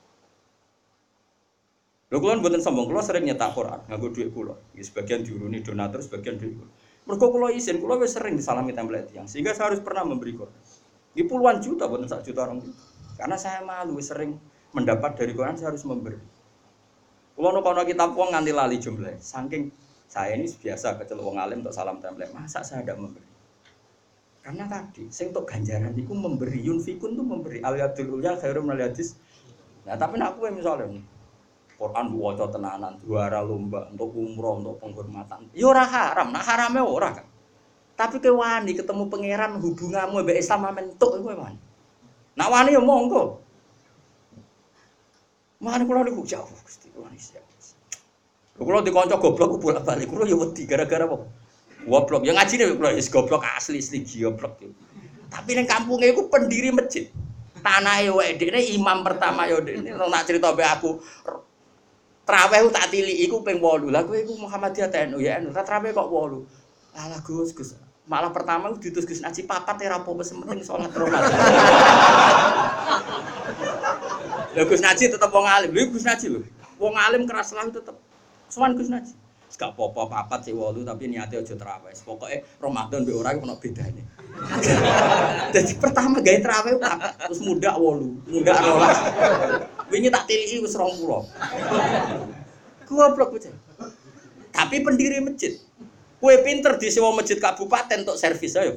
Lho kula mboten sombong, kula sering nyetak Quran nganggo dhuwit kula. Iki sebagian diuruni donatur, sebagian dhuwit kula. Mergo kula isin, kula wis sering disalami template tiyang, sehingga saya harus pernah memberi Quran. Iki puluhan juta mboten sak juta orang. Karena saya malu wis sering mendapat dari Quran, saya harus memberi. Kula nokono kitab wong nganti lali jumlah. Saking saya ini biasa kecelok wong alim untuk salam template, masa saya tidak memberi? Karena tadi, sing untuk ganjaran itu memberi, yunfikun itu memberi, al-yadul ulya khairum minal hadis. Nah, tapi nak kowe misalnya Quran waca tenanan, juara lomba untuk umroh, untuk penghormatan. Ya ora haram, nak harame ora kan. Tapi kowe wani ketemu pangeran hubunganmu mbek Islam mentuk kowe wani. Nak wani ya monggo. Mane kula niku jauh Gusti wani siap. Kula dikonco goblok bolak-balik kula ya wedi gara-gara apa? Goblok, yang ngaji nih goblok, goblok asli goblok. Tapi neng kampungnya itu pendiri masjid. Tanah wae dekne imam pertama ya dekne nak cerita mbek aku. Traweh tak tili iku ping 8. Lah kowe iku Muhammadiyah TNU ya NU. Traweh kok 8. Alah Gus. Malah pertama diutus Gus ngaji papat ya rapo wis penting salat Ramadan. Lah Gus Naji tetep wong alim. Lho Gus Naji lho. Wong alim keras lah tetep. Sowan Gus Naji. Gak apa-apa papat sih 8 tapi niate aja traweh. Pokoke Ramadan mbek ora ono bedane. Jadi pertama gawe traweh papat, terus mudak 8, mudak 12. Wingi tak tiliki wis 20. Goblok bocah. Tapi pendiri masjid. Kowe pinter disewa masjid kabupaten untuk servis ayo.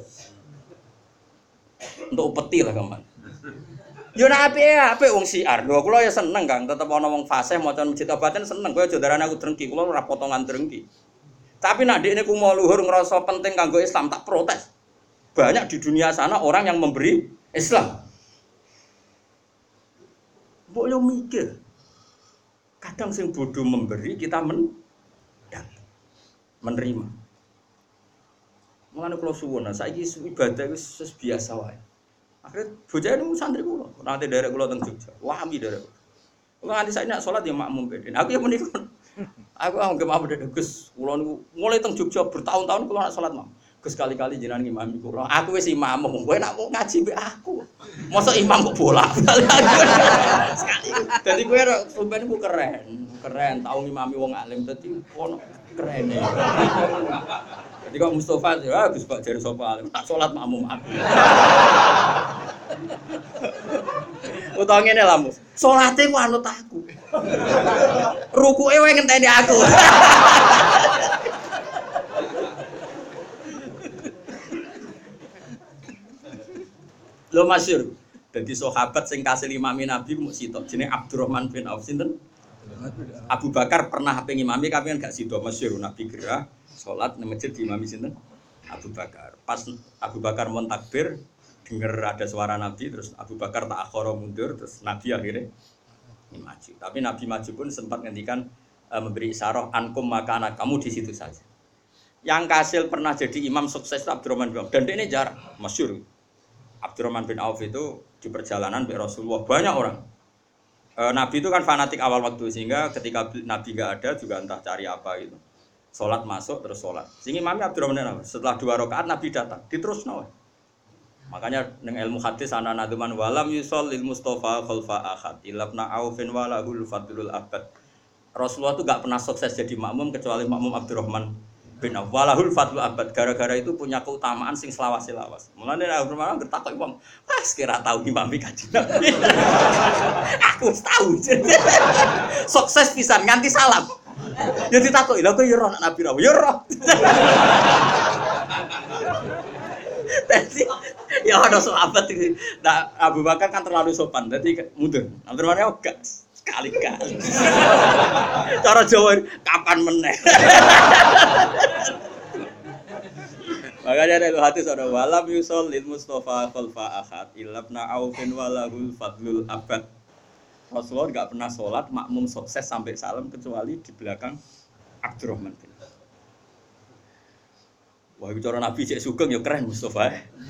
Untuk upeti lah kaman. Yo nek apik wong siar. Lho kula ya seneng Kang, tetep ana wong fasih maca masjid kabupaten seneng. Kowe aja darane aku drengki, kula ora potongan drengki. Tapi nek ndekne ku mau luhur ngrasa penting kanggo Islam tak protes. Banyak di dunia sana orang yang memberi Islam. Mbok yo mikir. Kadang sing bodoh memberi kita menerima. Mulane kula suwun, saiki ibadah wis biasa wae. Akhirnya bocah ini santri kula. Nanti derek kula teng Jogja. Wami derek. Kula nganti saiki nek salat ya makmum beden. Aku ya menika. Aku anggap makmum beden Gus. Kula niku mulai teng Jogja bertahun-tahun kula nek salat makmum. Gus kali-kali jenengan ngimami kula. Aku wis imam, kowe nak mau ngaji mbek aku. Mosok imam kok bola. Sekali. Dadi kowe sampeyan ku keren. Keren tau ngimami wong alim dadi ono keren. Jadi kok Mustafa ya Gus kok jare sapa alim. Tak salat makmum aku. Utawa ngene lah, Mus. Salate ku anut aku. Rukuke wae ngenteni aku. Lo masyhur. Dadi sahabat sing kasil imami Nabi mung sitok jenenge Abdurrahman bin Auf sinten? Abu Bakar pernah pengen imami tapi kan gak sido masyhur Nabi gerah salat nang masjid di imami sinten? Abu Bakar. Pas Abu Bakar mon takbir denger ada suara Nabi terus Abu Bakar tak akhara mundur terus Nabi akhirnya maju. Tapi Nabi maju pun sempat ngendikan memberi isyarat ankum maka anak kamu di situ saja. Yang kasil pernah jadi imam sukses Abdurrahman bin Auf dan ini jarang masyhur. Abdurrahman bin Auf itu di perjalanan dengan Rasulullah banyak orang. Nabi itu kan fanatik awal waktu sehingga ketika Nabi nggak ada juga entah cari apa gitu. Sholat masuk terus sholat. Sehingga imamnya Abdurrahman bin Auf setelah 2 rakaat Nabi datang diterusno. Makanya dengan ilmu hadis ana nadman walam yusallil Mustafa khalfa ahad ilabna Aufin walahul fadlul abad. Rasulullah itu nggak pernah sukses jadi makmum kecuali makmum Abdurrahman bin Auf walahul fadlul abad, gara-gara itu punya keutamaan sing selawas-selawas. Mulane Abdurrahman bertakok wong, "Pas kira tahu imami Kanjeng Nabi." Aku tahu. Sukses pisan nganti salam. Ya ditakoki, "Lha kok ya roh Nabi ra?" Ya roh. Tapi ya ada sahabat iki. Nah, Abu Bakar kan terlalu sopan, jadi mundur. Abdurrahman enggak sekali-kali. Cara Jawa kapan meneh. Makanya ada hadis ada walam yusallil Mustafa khalfa ahad ilabna Aufin walahul fadlul abad. Rasulullah enggak pernah sholat makmum sukses sampai salam kecuali di belakang Abdurrahman bin Auf. Wah, bicara Nabi cek sugeng ya keren Mustafa.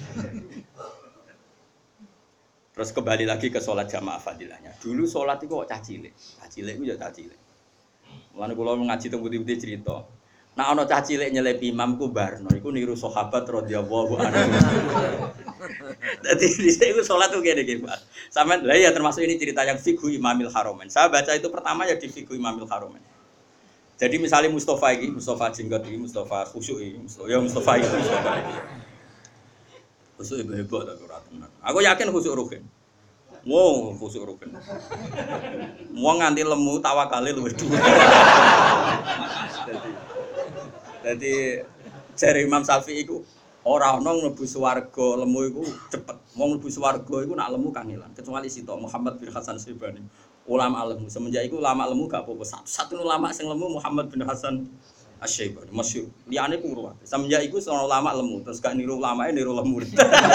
Terus kembali lagi ke sholat jamaah fadilahnya. Dulu sholat itu kok cah cilik. Cah cilik itu ya cah cilik. Mulane kula ngaji teng putih-putih cerita. Nah ana cah cilik nyelip imam ku barno iku niru sahabat radhiyallahu anhu. Dadi dhisik iku sholat tuh kene iki, Pak. Sampeyan lha ya termasuk ini cerita yang Fiqhu Imamil Haramain. Saya baca itu pertama ya di Fiqhu Imamil Haramain. Jadi misalnya Mustafa ini, Mustafa jenggot ini, Mustafa khusyuk ini, Mustafa itu Mustafa ini. Khusyuk itu hebat aku rata. Aku yakin khusyuk rukin. Wow, khusyuk rukin. Mau nganti lemu tawakale luwih dhuwur. Jadi jare Imam Syafi'i iku ora ana mlebu swarga lemu iku cepet. Wong mlebu swarga iku nak lemu kangelan, kecuali Sito Muhammad bin Hasan Syaibani. Ulama lemu semenjak itu ulama lemu gak apa-apa satu ulama sing lemu Muhammad bin Hasan Asy-Syaibani masyhur liyane kuruan semenjak itu sono ulama lemu terus gak niru ulamae niru lemu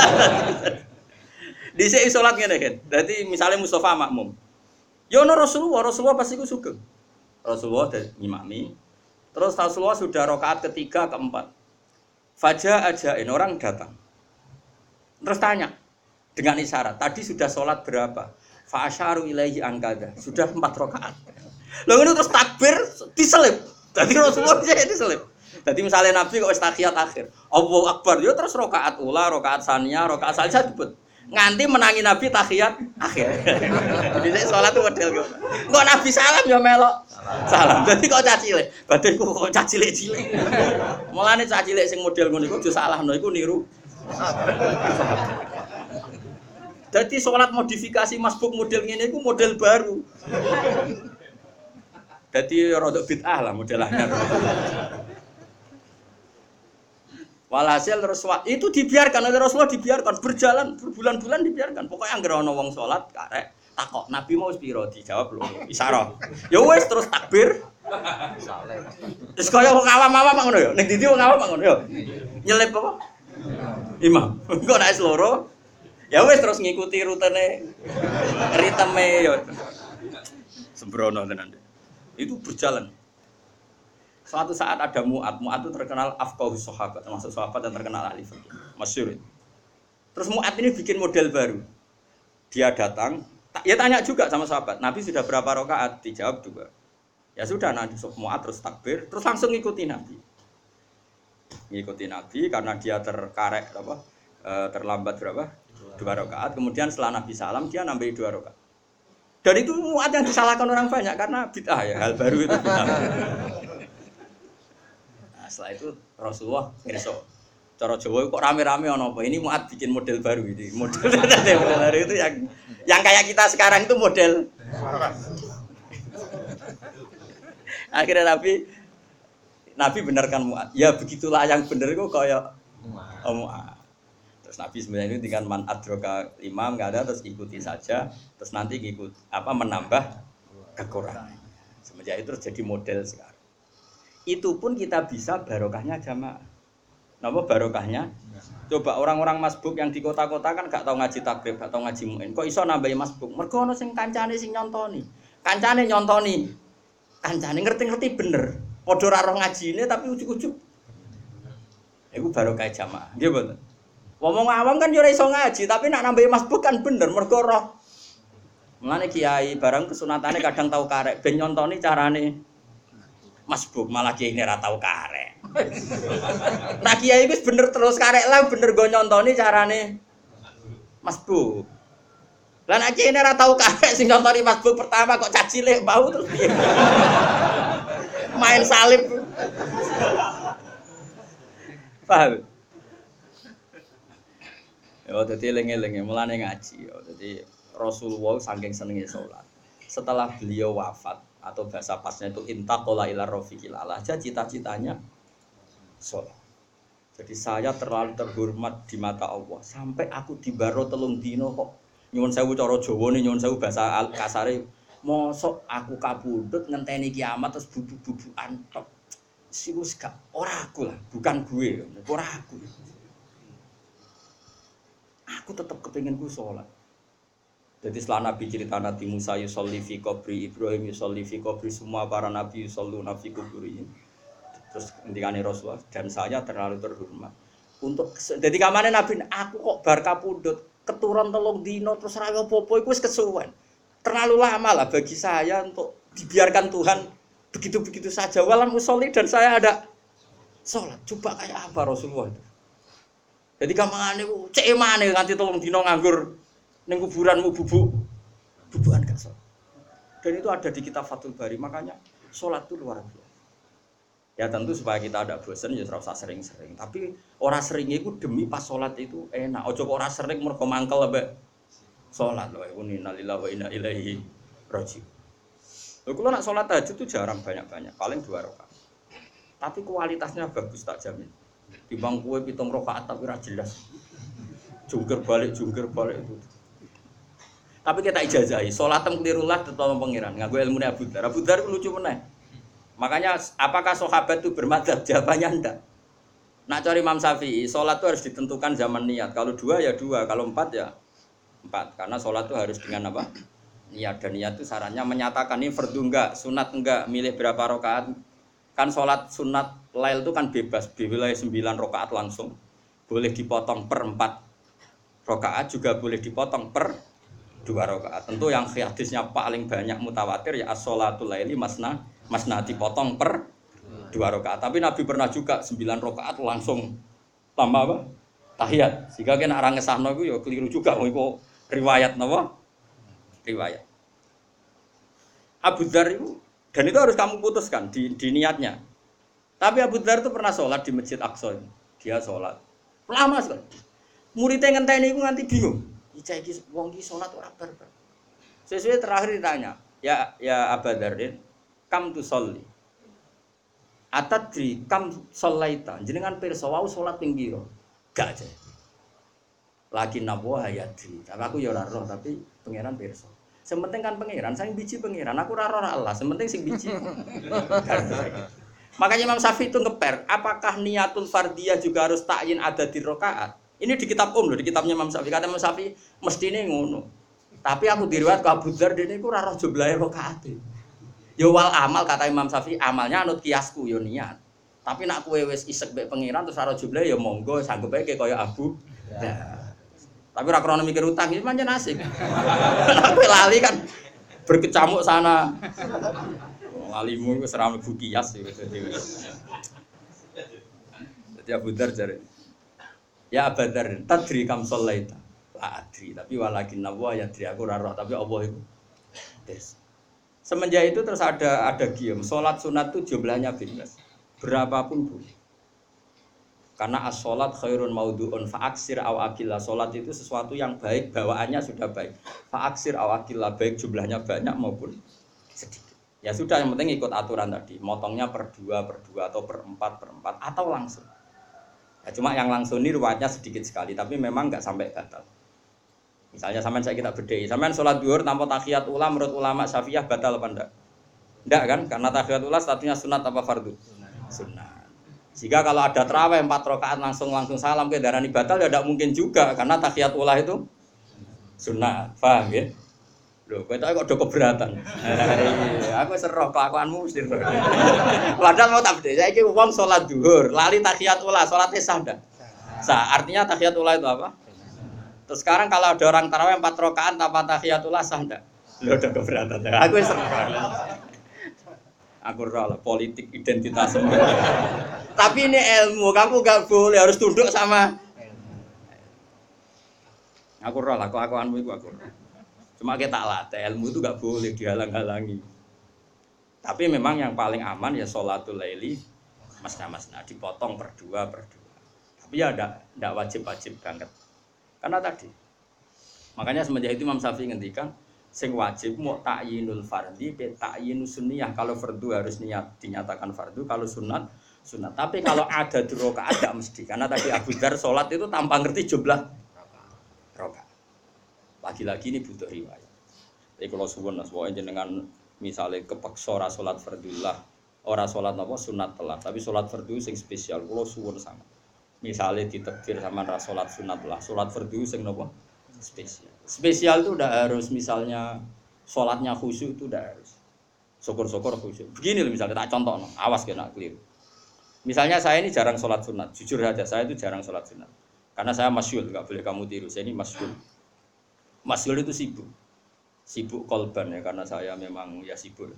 dhisik salat ngene kan dadi misale Mustafa makmum ya ono Rasulullah pasti ku sugeng Rasulullah ngimami terus Rasulullah sudah rakaat ketiga keempat faja ajain orang datang terus tanya dengan isyarat tadi sudah salat berapa fa asyaru ilaihi angkada sudah 4 rakaat. Lha ngono terus takbir diselip. Dadi Rasulullah diselip. Dadi misalnya Nabi kok wis tahiyat akhir, Allahu Akbar yo terus rakaat ula, rakaat saniyah, rakaat salsa disebut. Nganti menangi Nabi tahiyat akhir. Jadi nek salat tuh model kok. Kok Nabi salam yo melok salam. Dadi kok cah cilik. Badanku kok cah cilik-cilik. Mulane cah cilik sing model ngono iku aja salahno iku niru. Jadi sholat modifikasi masbuk model ini itu model baru. Jadi rodok bid'ah lah modelnya. Walhasil terus itu dibiarkan oleh Rasulullah dibiarkan berjalan berbulan-bulan dibiarkan. Pokoknya anggere ana wong sholat karek takok Nabi mau piro dijawab lho isyarah. Ya wis terus takbir. Terus kaya wong awam-awam ngono ya. Ning ndi wong awam ngono ya. Nyelip apa? Imam. Engko nek loro ya wes terus ngikuti rutene ritme ya. Sembrono tenan. Itu berjalan. Suatu saat ada Mu'ad itu terkenal afqahus sahabat, termasuk sahabat yang terkenal ahli fikih. Masyhur. Terus Mu'ad ini bikin model baru. Dia datang, ya tanya juga sama sahabat, Nabi sudah berapa rakaat? Dijawab juga. Ya sudah, Nabi Mu'ad terus takbir, terus langsung ngikuti Nabi. ngikuti Nabi karena dia terkarek terlambat berapa? 2 rakaat. Kemudian setelah Nabi salam dia nambahi 2 rakaat. Dan itu muat yang disalahkan orang banyak karena bid'ah ya, hal baru itu bid'ah. Nah, setelah itu Rasulullah ngerso. Cara Jawa kok rame-rame ono apa? Ini muat bikin model baru ini. Model baru itu yang kayak kita sekarang itu model. Akhirnya Nabi benarkan muat. Ya begitulah yang benar kok kayak muat. Terus Nabi sebenarnya itu dengan man adroka imam nggak ada terus ikuti saja terus nanti ikut menambah kekurangan. Semenjak itu terus jadi model sekarang. Itu pun kita bisa barokahnya jamaah. Napa barokahnya? Coba orang-orang masbuk yang di kota-kota kan gak tahu ngaji takrib, gak tahu ngaji muin. Kok iso nambahi masbuk? Mergo ana sing kancane sing nyontoni. Kancane ngerti-ngerti bener. Padha ora roh ngajine tapi ujug-ujug. Iku barokah jamaah. Nggih mboten? Wong awam kan yo ora iso ngaji, tapi nak nambahi masbuk kan bener mergo roh. Mulane kiai barang kesunatane kadang tau karek ben nyontoni carane masbuk, malah kiai ini ora tau karek. Nah kiai wis bener terus karek lah bener go nyontoni carane masbuk. Lah nek kiai ini ora tau karek sing nyontoni masbuk pertama kok caci lek bau terus piye? Main salib. Paham? Ya, jadi eling-eling mulane ngaji. Ya, jadi Rasulullah saking senenge sholat. Setelah beliau wafat atau bahasa pasnya itu intaqala ila rafiqil a'la, cita-citanya sholat. Jadi saya terlalu terhormat di mata Allah sampai aku dibaro 3 dino kok. Nyuwun sewu cara Jawa nih, nyuwun sewu bahasa kasare. Mosok aku kabudut ngenteni kiamat terus bubuk-bubukan tok. Wis gak ora aku lah, bukan gue, ora aku. Aku tetap kepingin ku sholat. Jadi setelah Nabi cerita Nabi Musa yusolli fi qabri, Ibrahim yusolli fi qabri, semua para Nabi yusalluna fi kuburi. Terus ngendikane Rasulullah dan saya terlalu terhormat. Untuk jadi kamane Nabi aku kok bar kapundhut keturun 3 dino terus ra apa-apa iku wis kesuwen. Terlalu lama lah bagi saya untuk dibiarkan Tuhan begitu-begitu saja walam usolli dan saya ada sholat. Coba kayak apa Rasulullah itu? Jadi kamane ku cek emane nganti 3 dino nganggur ning kuburanmu bubukan gak sholat. Dan itu ada di kitab Fathul Bari, makanya sholat itu luar biasa. Ya tentu supaya kita ada bosan ya ora usah sering-sering. Tapi ora sering itu demi pas sholat itu enak. Ojo kok ora sering mergo mangkel ambek sholat lho. Inna lillahi wa inna ilaihi raji'un. Lho kula nak sholat tahajud itu jarang banyak-banyak, paling 2 rakaat. Tapi kualitasnya bagus tak jamin. Timbang kowe 7 rakaat tapi ora jelas. Jungkir balik itu. Tapi kita ijazahi, sholatem kelirulah tetap pengiran. Nganggo ilmu Abu Dzar. Abu Dzar lucu meneh. Makanya apakah sahabat itu bermadzhab? Jawabannya enggak. Nak cari Imam Syafi'i, sholat itu harus ditentukan zaman niat. Kalau 2 ya 2, kalau 4 ya 4. Karena sholat itu harus dengan apa? Niat. Dan niat itu sarannya menyatakan ini fardhu enggak, sunat enggak, milih berapa rakaat. Kan sholat sunat lail itu kan bebas, dimulai 9 rakaat langsung. Boleh dipotong per 4 rakaat, juga boleh dipotong per 2 rakaat. Tentu yang hadisnya paling banyak mutawatir ya as-sholatul laili masna dipotong per 2 rakaat. Tapi Nabi pernah juga 9 rakaat langsung tambah apa? Tahiyat. Sehingga kena orang ngesahno iku ya keliru juga iku riwayat napa? Riwayat. Abu Dzar itu dan itu harus kamu putuskan di niatnya. Tapi Abu Dzar itu pernah sholat di Masjid Aqsa. Dia sholat lama sekali. Muridnya ngenteni iku nganti bingung. Iki wong iki sholat ora barbar. Sesuai terakhir ditanya, ya Abu Dzar, kam tu sholli. Atadri kam sholaita. Jenengan pirsa wau salat ping pira? Gak aja. Lagi nabo hayati. Tapi aku ya ora roh tapi pangeran pirsa. Sementing kan pangeran, saya biji pangeran. Aku ora roh Allah, sementing sing biji. Makanya Imam Syafi'i itu ngeper, apakah niatul fardiyah juga harus ta'yin ada di rakaat? Ini di kitab loh, di kitabnya Imam Syafi'i. Kata Imam Syafi'i mestine ngono. Tapi aku diriwayat ke Abu Dzar dene iku ora roh jumlahe rakaat. Ya wal amal kata Imam Syafi'i, amalnya anut kiasku yo niat. Tapi nak kowe wis isek mbek pangeran terus ora jumlahe ya monggo sanggup ae kaya Abu Dzar. Tapi ora krono mikir utang iki pancen asik. Kowe lali kan berkecamuk sana. Walimu wis ora mlebu kias. Jadi Ya Budar jare. Ya Badar, tadri kam sholaita. La adri, tapi walakin Allah ya adri aku ora roh, tapi Allah itu. Yes. Semenjak itu terus ada gium, sholat sunat itu jumlahnya bebas. Berapapun boleh. Karena as-sholat khairun maudu'un fa'aksir aw akillah. Sholat itu sesuatu yang baik, bawaannya sudah baik. Fa'aksir aw akillah, baik jumlahnya banyak maupun sedikit. Ya sudah, yang penting ikut aturan tadi. Motongnya per 2 atau per 4 atau langsung. Ya, cuma yang langsung ini riwayatnya sedikit sekali, tapi memang nggak sampai batal. Misalnya sampean saya kita bedai, sampean sholat duhur tanpa tahiyat ula menurut ulama Syafi'iyah batal apa enggak? Enggak kan? Karena tahiyat ula statusnya sunat apa fardu? Sunat. Jika kalau ada tarawih 4 rakaat langsung salam ke darani batal ya tidak mungkin juga karena tahiyat ula itu sunat. Paham ya? Loh, kowe kok do keberatan. Aku seroh kelakuanmu mesti. Padahal mau tak bedhe. Saiki wong salat zuhur, lali tahiyat ula, salate sah ndak? Sah. Artinya tahiyat ula itu apa? Terus sekarang kalau ada orang tarawih 4 rakaat tanpa tahiyat ula sah ndak? Loh, do keberatan. Aku seroh. Aku ora politik identitas semua. Tapi ini ilmu, kamu gak boleh harus tunduk sama. Aku ora lah, kelakuanmu itu aku ora. Cuma kita latih, ilmu itu gak boleh dihalang-halangi. Tapi memang yang paling aman ya sholatul laili masna-masna, dipotong per 2. Tapi ya enggak wajib-wajib banget. Karena tadi. Makanya semenjak itu Imam Syafi'i ngendikan sing wajib mau ta'yinul fardhi be ta'yinus sunniyah. Kalau fardu harus dinyatakan fardu, kalau sunat. Tapi kalau ada di rakaat enggak mesti. Karena tadi Abu Dzar salat itu tanpa ngerti jumlah rakaat. Lagi-lagi ini butuh riwayat. Jadi kalau suwun pokoknya jenengan misalnya kepeksa ora salat fardullah, ora salat napa sunat telat, tapi salat fardu sing spesial kalau suwun sangat. Misalnya ditekfir sama ra salat sunat lah, salat fardu sing napa spesial. Spesial itu udah harus misalnya sholatnya khusyuk itu udah harus. Syukur-syukur khusyuk. Begini loh misalnya tak contoh, awas kena keliru. Misalnya saya ini jarang sholat sunat, jujur saja saya itu jarang sholat sunat. Karena saya masyhur, nggak boleh kamu tiru. Saya ini masyhur. Masyhur itu sibuk kolban ya karena saya memang ya sibuk.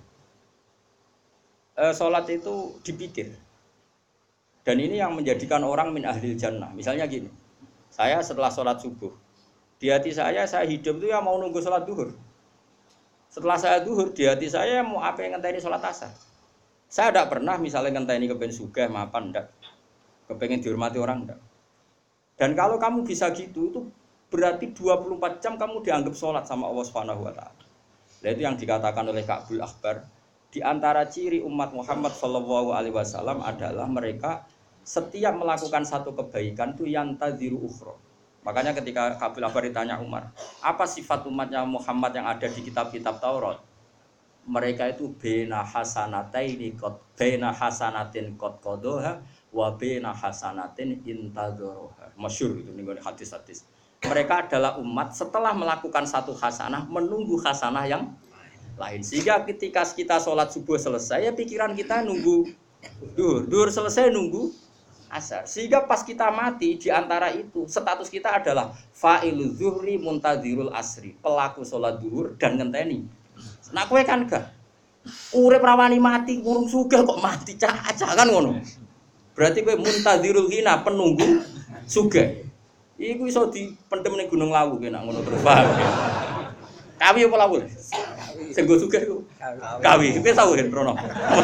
Sholat itu dipikir. Dan ini yang menjadikan orang min ahlil jannah. Misalnya gini, saya setelah sholat subuh. Di hati saya hidup itu ya mau nunggu sholat duhur. Setelah saya duhur, di hati saya mau apa yang ngenteni sholat asar. Saya tidak pernah misalnya ngenteni kepengen sugih, mapan, enggak. Kepengen dihormati orang, enggak. Dan kalau kamu bisa gitu, itu berarti 24 jam kamu dianggap sholat sama Allah Subhanahu wa Ta'ala. Nah, itu yang dikatakan oleh Ka'bul Akhbar. Di antara ciri umat Muhammad SAW adalah mereka setiap melakukan satu kebaikan itu yantadziru ukhra. Makanya ketika Ka'bul Akhbar ditanya Umar, apa sifat umatnya Muhammad yang ada di kitab-kitab Taurat? Mereka itu bena hasanataini qad qadoha wa bena hasanatin intadzaraha. Masyhur itu ning hadis-hadis. Mereka adalah umat setelah melakukan satu hasanah menunggu hasanah yang lain. Sehingga ketika kita sholat subuh selesai ya pikiran kita nunggu duhur selesai nunggu asar. Sehingga pas kita mati di antara itu status kita adalah fa'ilul zuhri muntadzirul asri, pelaku sholat duhur dan ngenteni. Nah kowe kan gak urip rawani mati kurung sugih kok mati cacah kan ngono. Berarti kowe muntadzirul hina penunggu sugih. Iku iso dipendem ning Gunung Lawu kena ngono terus paham. Kawi apa lawu? Sing go sugih iku. Kawi. Kowe tau kan Rono.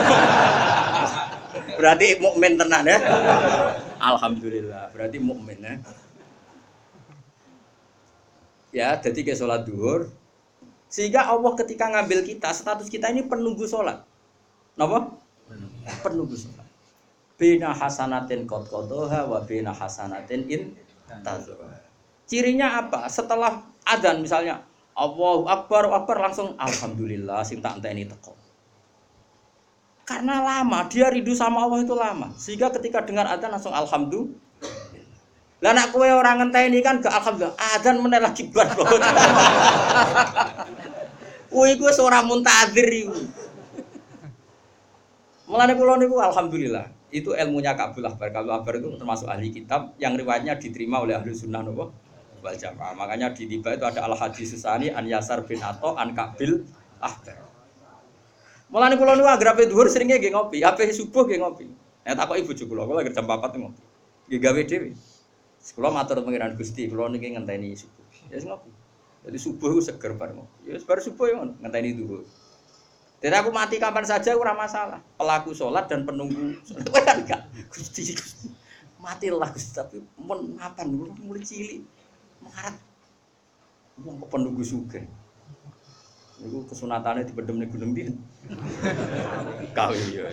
Berarti mukmin tenan ya. Alhamdulillah, berarti mukmin ya. Ya, jadi ke sholat duhur. Sehingga Allah ketika ngambil kita, status kita ini penunggu sholat. Napa? Penunggu sholat. Bina hasanatin qad qadoha wa bina hasanatin intadzara. Cirinya apa? Setelah adzan misalnya, Allahu Akbar langsung alhamdulillah sing tak enteni teko. Karena lama, dia rindu sama Allah itu lama. Sehingga ketika dengar adzan langsung alhamdulillah. Lah nek kowe ora ngenteni kan gak alhamdulillah. Adzan meneh lagi bar. Kuwi iku wis ora muntadzir iku. Mulane kula niku alhamdulillah. Itu ilmunya Ka'bul Akhbar. Ka'bul Akhbar itu termasuk ahli kitab yang riwayatnya diterima oleh ahli sunnah wal jamaah. Makanya di tiba itu ada al-hadis susani an Yasar bin Atha an Ka'bul Akhbar. Mulane kula niku agrape dhuwur seringe nggih ngopi, ape subuh nggih ngopi. Nek takoki bojo kula lagi jam 4 ngopi. Nggih gawe dhewe. Kula matur pengiran Gusti, kula niki ngenteni subuh. Ya wis ngopi. Jadi subuh itu seger bareng. Ya bar subuh ya ngenteni dulu. Jadi aku mati kapan saja ora masalah. Pelaku sholat dan penunggu. Kan enggak. Gusti. Matilah Gusti tapi men mapan mulai cilik. Mengharap wong kok penunggu sugih. Niku kesunatane dipendhem ning gunung ndi. Kawin ya.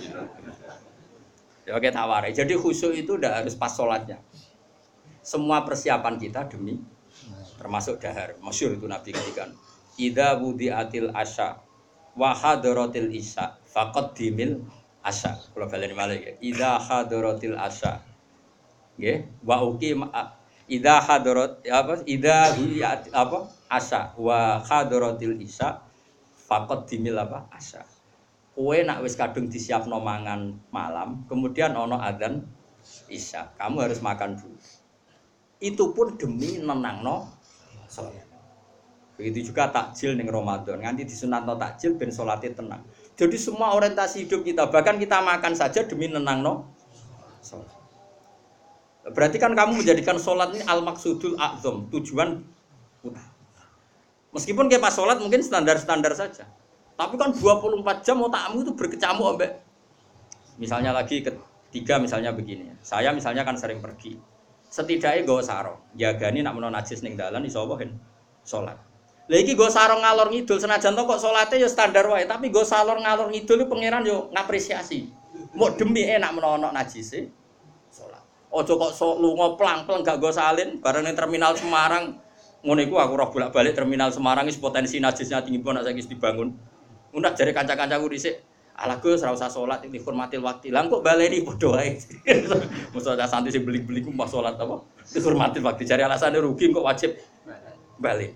Ya oke tak warai. Jadi khusyuk itu ndak harus pas sholatnya. Semua persiapan kita demi termasuk dahar. Masyhur itu Nabi ketikan. Idza wudi'atil asya wa hadaratil isya faqaddimil asya. Kula baleni malih ya. Idza hadaratil asya. Nggih, wa uqim idza hadarat apa? Idza wudi'at apa? Asya wa hadaratil isya faqaddimil apa? Asya. Kowe nak wis kadung disiapno mangan malam, kemudian ono adzan isya. Kamu harus makan dulu. Itu pun demi nenangno salat. Begitu juga takjil ning Ramadan, nganti disunatno takjil ben salate tenang. Jadi semua orientasi hidup kita, bahkan kita makan saja demi nenangno salat. Berarti kan kamu menjadikan salat ini al-maqsudul a'zam, tujuan utama. Meskipun kayak pas salat mungkin standar-standar saja. Tapi kan 24 jam otakmu itu berkecamuk ambek. Misalnya lagi ketiga misalnya begini. Saya misalnya kan sering pergi. Setidaknya nggawa sarung. Jagani nak menawa najis ning dalan iso apa hen salat. Lah iki nggo sarung ngalor ngidul senajan to kok salate ya standar wae, tapi nggo salor ngalor ngidul iki pangeran yo ngapresiasi. Mok demi enak menawa ana najise salat. Aja kok lunga plang-plang gak nggo salin bareng ning terminal Semarang. Ngono iku aku roh bolak-balik terminal Semarang wis potensi najisnya tinggi pun nek saiki dibangun. Udah jare kanca-kancaku dhisik, ala Gus ora usah salat iki dihormati waktu. Lah kok baleni padha wae. Mosok ada santri sing beli-beli ku pas salat apa? Dihormati waktu. Jare alasane rugi kok wajib balik.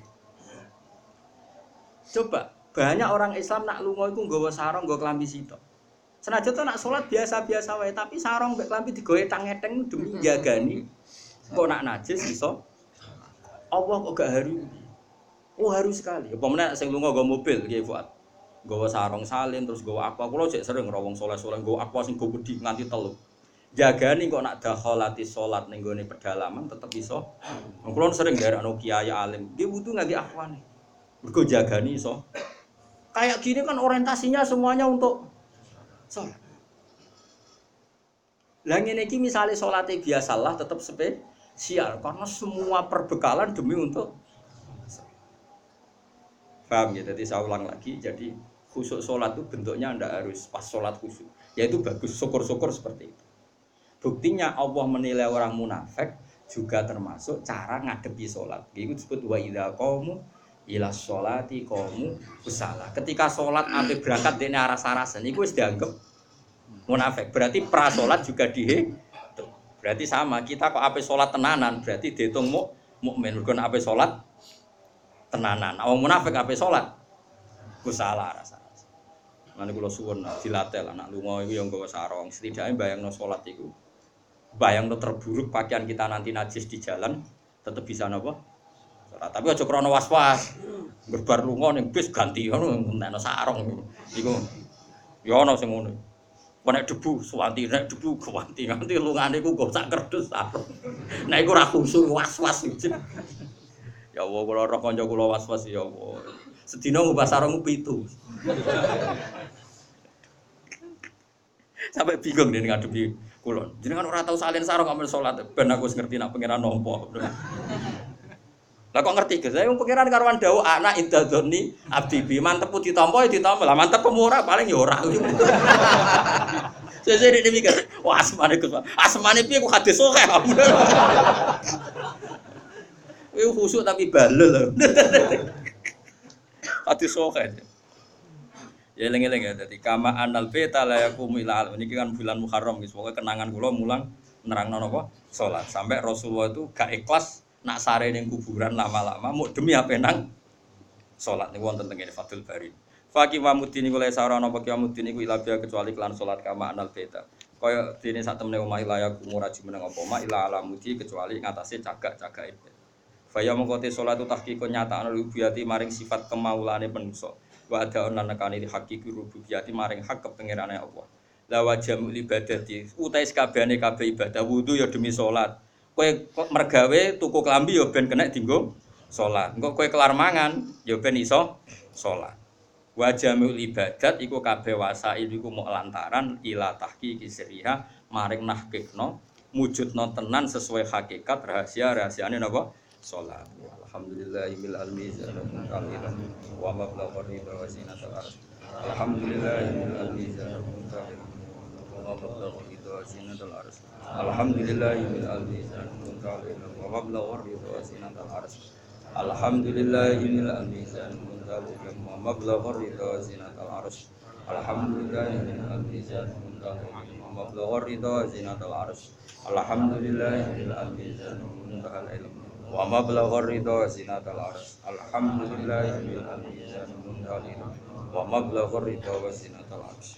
Coba, banyak orang Islam nak lunga iku nggawa sarung, nggawa klambi sitok. Senajan to nak salat biasa-biasa wae, tapi sarung mbek klambi digowe tang-eteng demi jagani. Kok nak najis iso Allah kok gak haru. Oh haru sekali. Apa meneh sing lunga nggawa mobil nggih Fuad. Nggawa sarung salin terus nggawa aqua. Kula jek sering rawong saleh-saleh nggawa aqua sing go gedhi nganti telu. Jagani kok nak dakhalati salat ning gone pedalaman tetep iso. Kula sering nderekno kiai alim. Nggih wudu ngangge aquane. Mergo jagani iso. Kayak gini kan orientasinya semuanya untuk salat. Lah ngene iki misale salate biasalah tetep spesial karena semua perbekalan demi untuk paham ya, jadi saya ulang lagi, jadi khusyuk sholat itu bentuknya ndak harus pas sholat khusyuk, yaitu bagus, syukur-syukur seperti itu. Buktinya Allah menilai orang munafik juga termasuk cara ngadepi sholat. Itu disebut wa idza qamu ila sholati qamu kusala. Ketika sholat sampai berangkat dene aras-arasen, itu wis dianggap munafik. Berarti pra sholat juga dihitung. Berarti sama, kita kok ape sholat tenanan, berarti dihitung mukmin. Mergo ape sholat tenanan. Wong munafik ape salat? Ku salah rasa. Mane kula suwun dilatih lah nak lunga iku ya nggawa sarung. Setidaknya bayangno salat iku. Bayangno terburuk pakaian kita nanti najis di jalan tetep bisa napa? Salat. Tapi aja krana was-was. Gerbar lunga ning bis ganti ngono entekno sarung. Iku ya ana sing ngono. Nek debu suwanti, nek debu ganti nganti lungane iku nggo sak kerdus sarung. Nek iku ora khusyuk was-was. Ya Allah, kalau roh konco kula was-was ya Allah. Sedina ngubah sarung 7. Sampai bingung dene ngadepi kula. Jenengan ora tau salin sarung amal salat, ben aku wis ngerti nak pangeran nampa. Lah kok ngerti Gus? Saya pangeran karuan dawuh anak idadzoni abdi bi mantep ditampa ya ditampa. Lah mantep ora paling ya ora. Sesuk iki mikir, wah asmane Gus. Asmane piye ku hadis oke. Iku khusyuk tapi balel lho. Ati sokan. Ya eling-eling ya dadi kama anal beta la yaqumu ila al. Niki kan bulan Muharram guys. Pokoke kenangan kula mulang nerangno napa? Salat. Sampai Rasulullah itu gak ikhlas nak sare ning kuburan lama-lama mau demi apa nang salat niku wonten teng Fathul Bari. Faqih wa mudini kula sarana apa kiamuddin iku ila kecuali kelan salat kama anal beta. Kaya dene sak temene omah ila yaqumu raji meneng apa mak ila alamudi kecuali ngatasé cagak-cagake. Faya mengkote sholat itu tahqiqun nyataan rububiyati maring sifat kemaulane manusa. Wa adaun lan nekani hakiki rububiyati maring hak kepengerane Allah. La wajamul ibadati utai sakabehane kabeh ibadah wudu ya demi salat. Kowe mergawe tuku klambi ya ben kena dienggo salat. Engko kowe kelar mangan ya ben iso salat. Wajamul ibadat iku kabeh wasail iku mok lantaran ila tahqiqi sirriha maring nahqiqno mujudno tenan sesuai hakikat rahasiane napa salat. Alhamdulillahil almizan wa mablagha ridha wa zinatul arsh. Alhamdulillahil almizan wa mablagha ridha wa zinatul arsh. Alhamdulillahil almizan wa mablagha ridha wa zinatul arsh. Alhamdulillahil almizan wa mablagha ridha wa zinatul arsh. Alhamdulillahil almizan wa mablagha ridha wa zinatul arsh. Alhamdulillahil almizan wa mablagha ridha wa zinatul arsh. Alhamdulillahil almizan wa mablagha ridha wa zinatul arsh.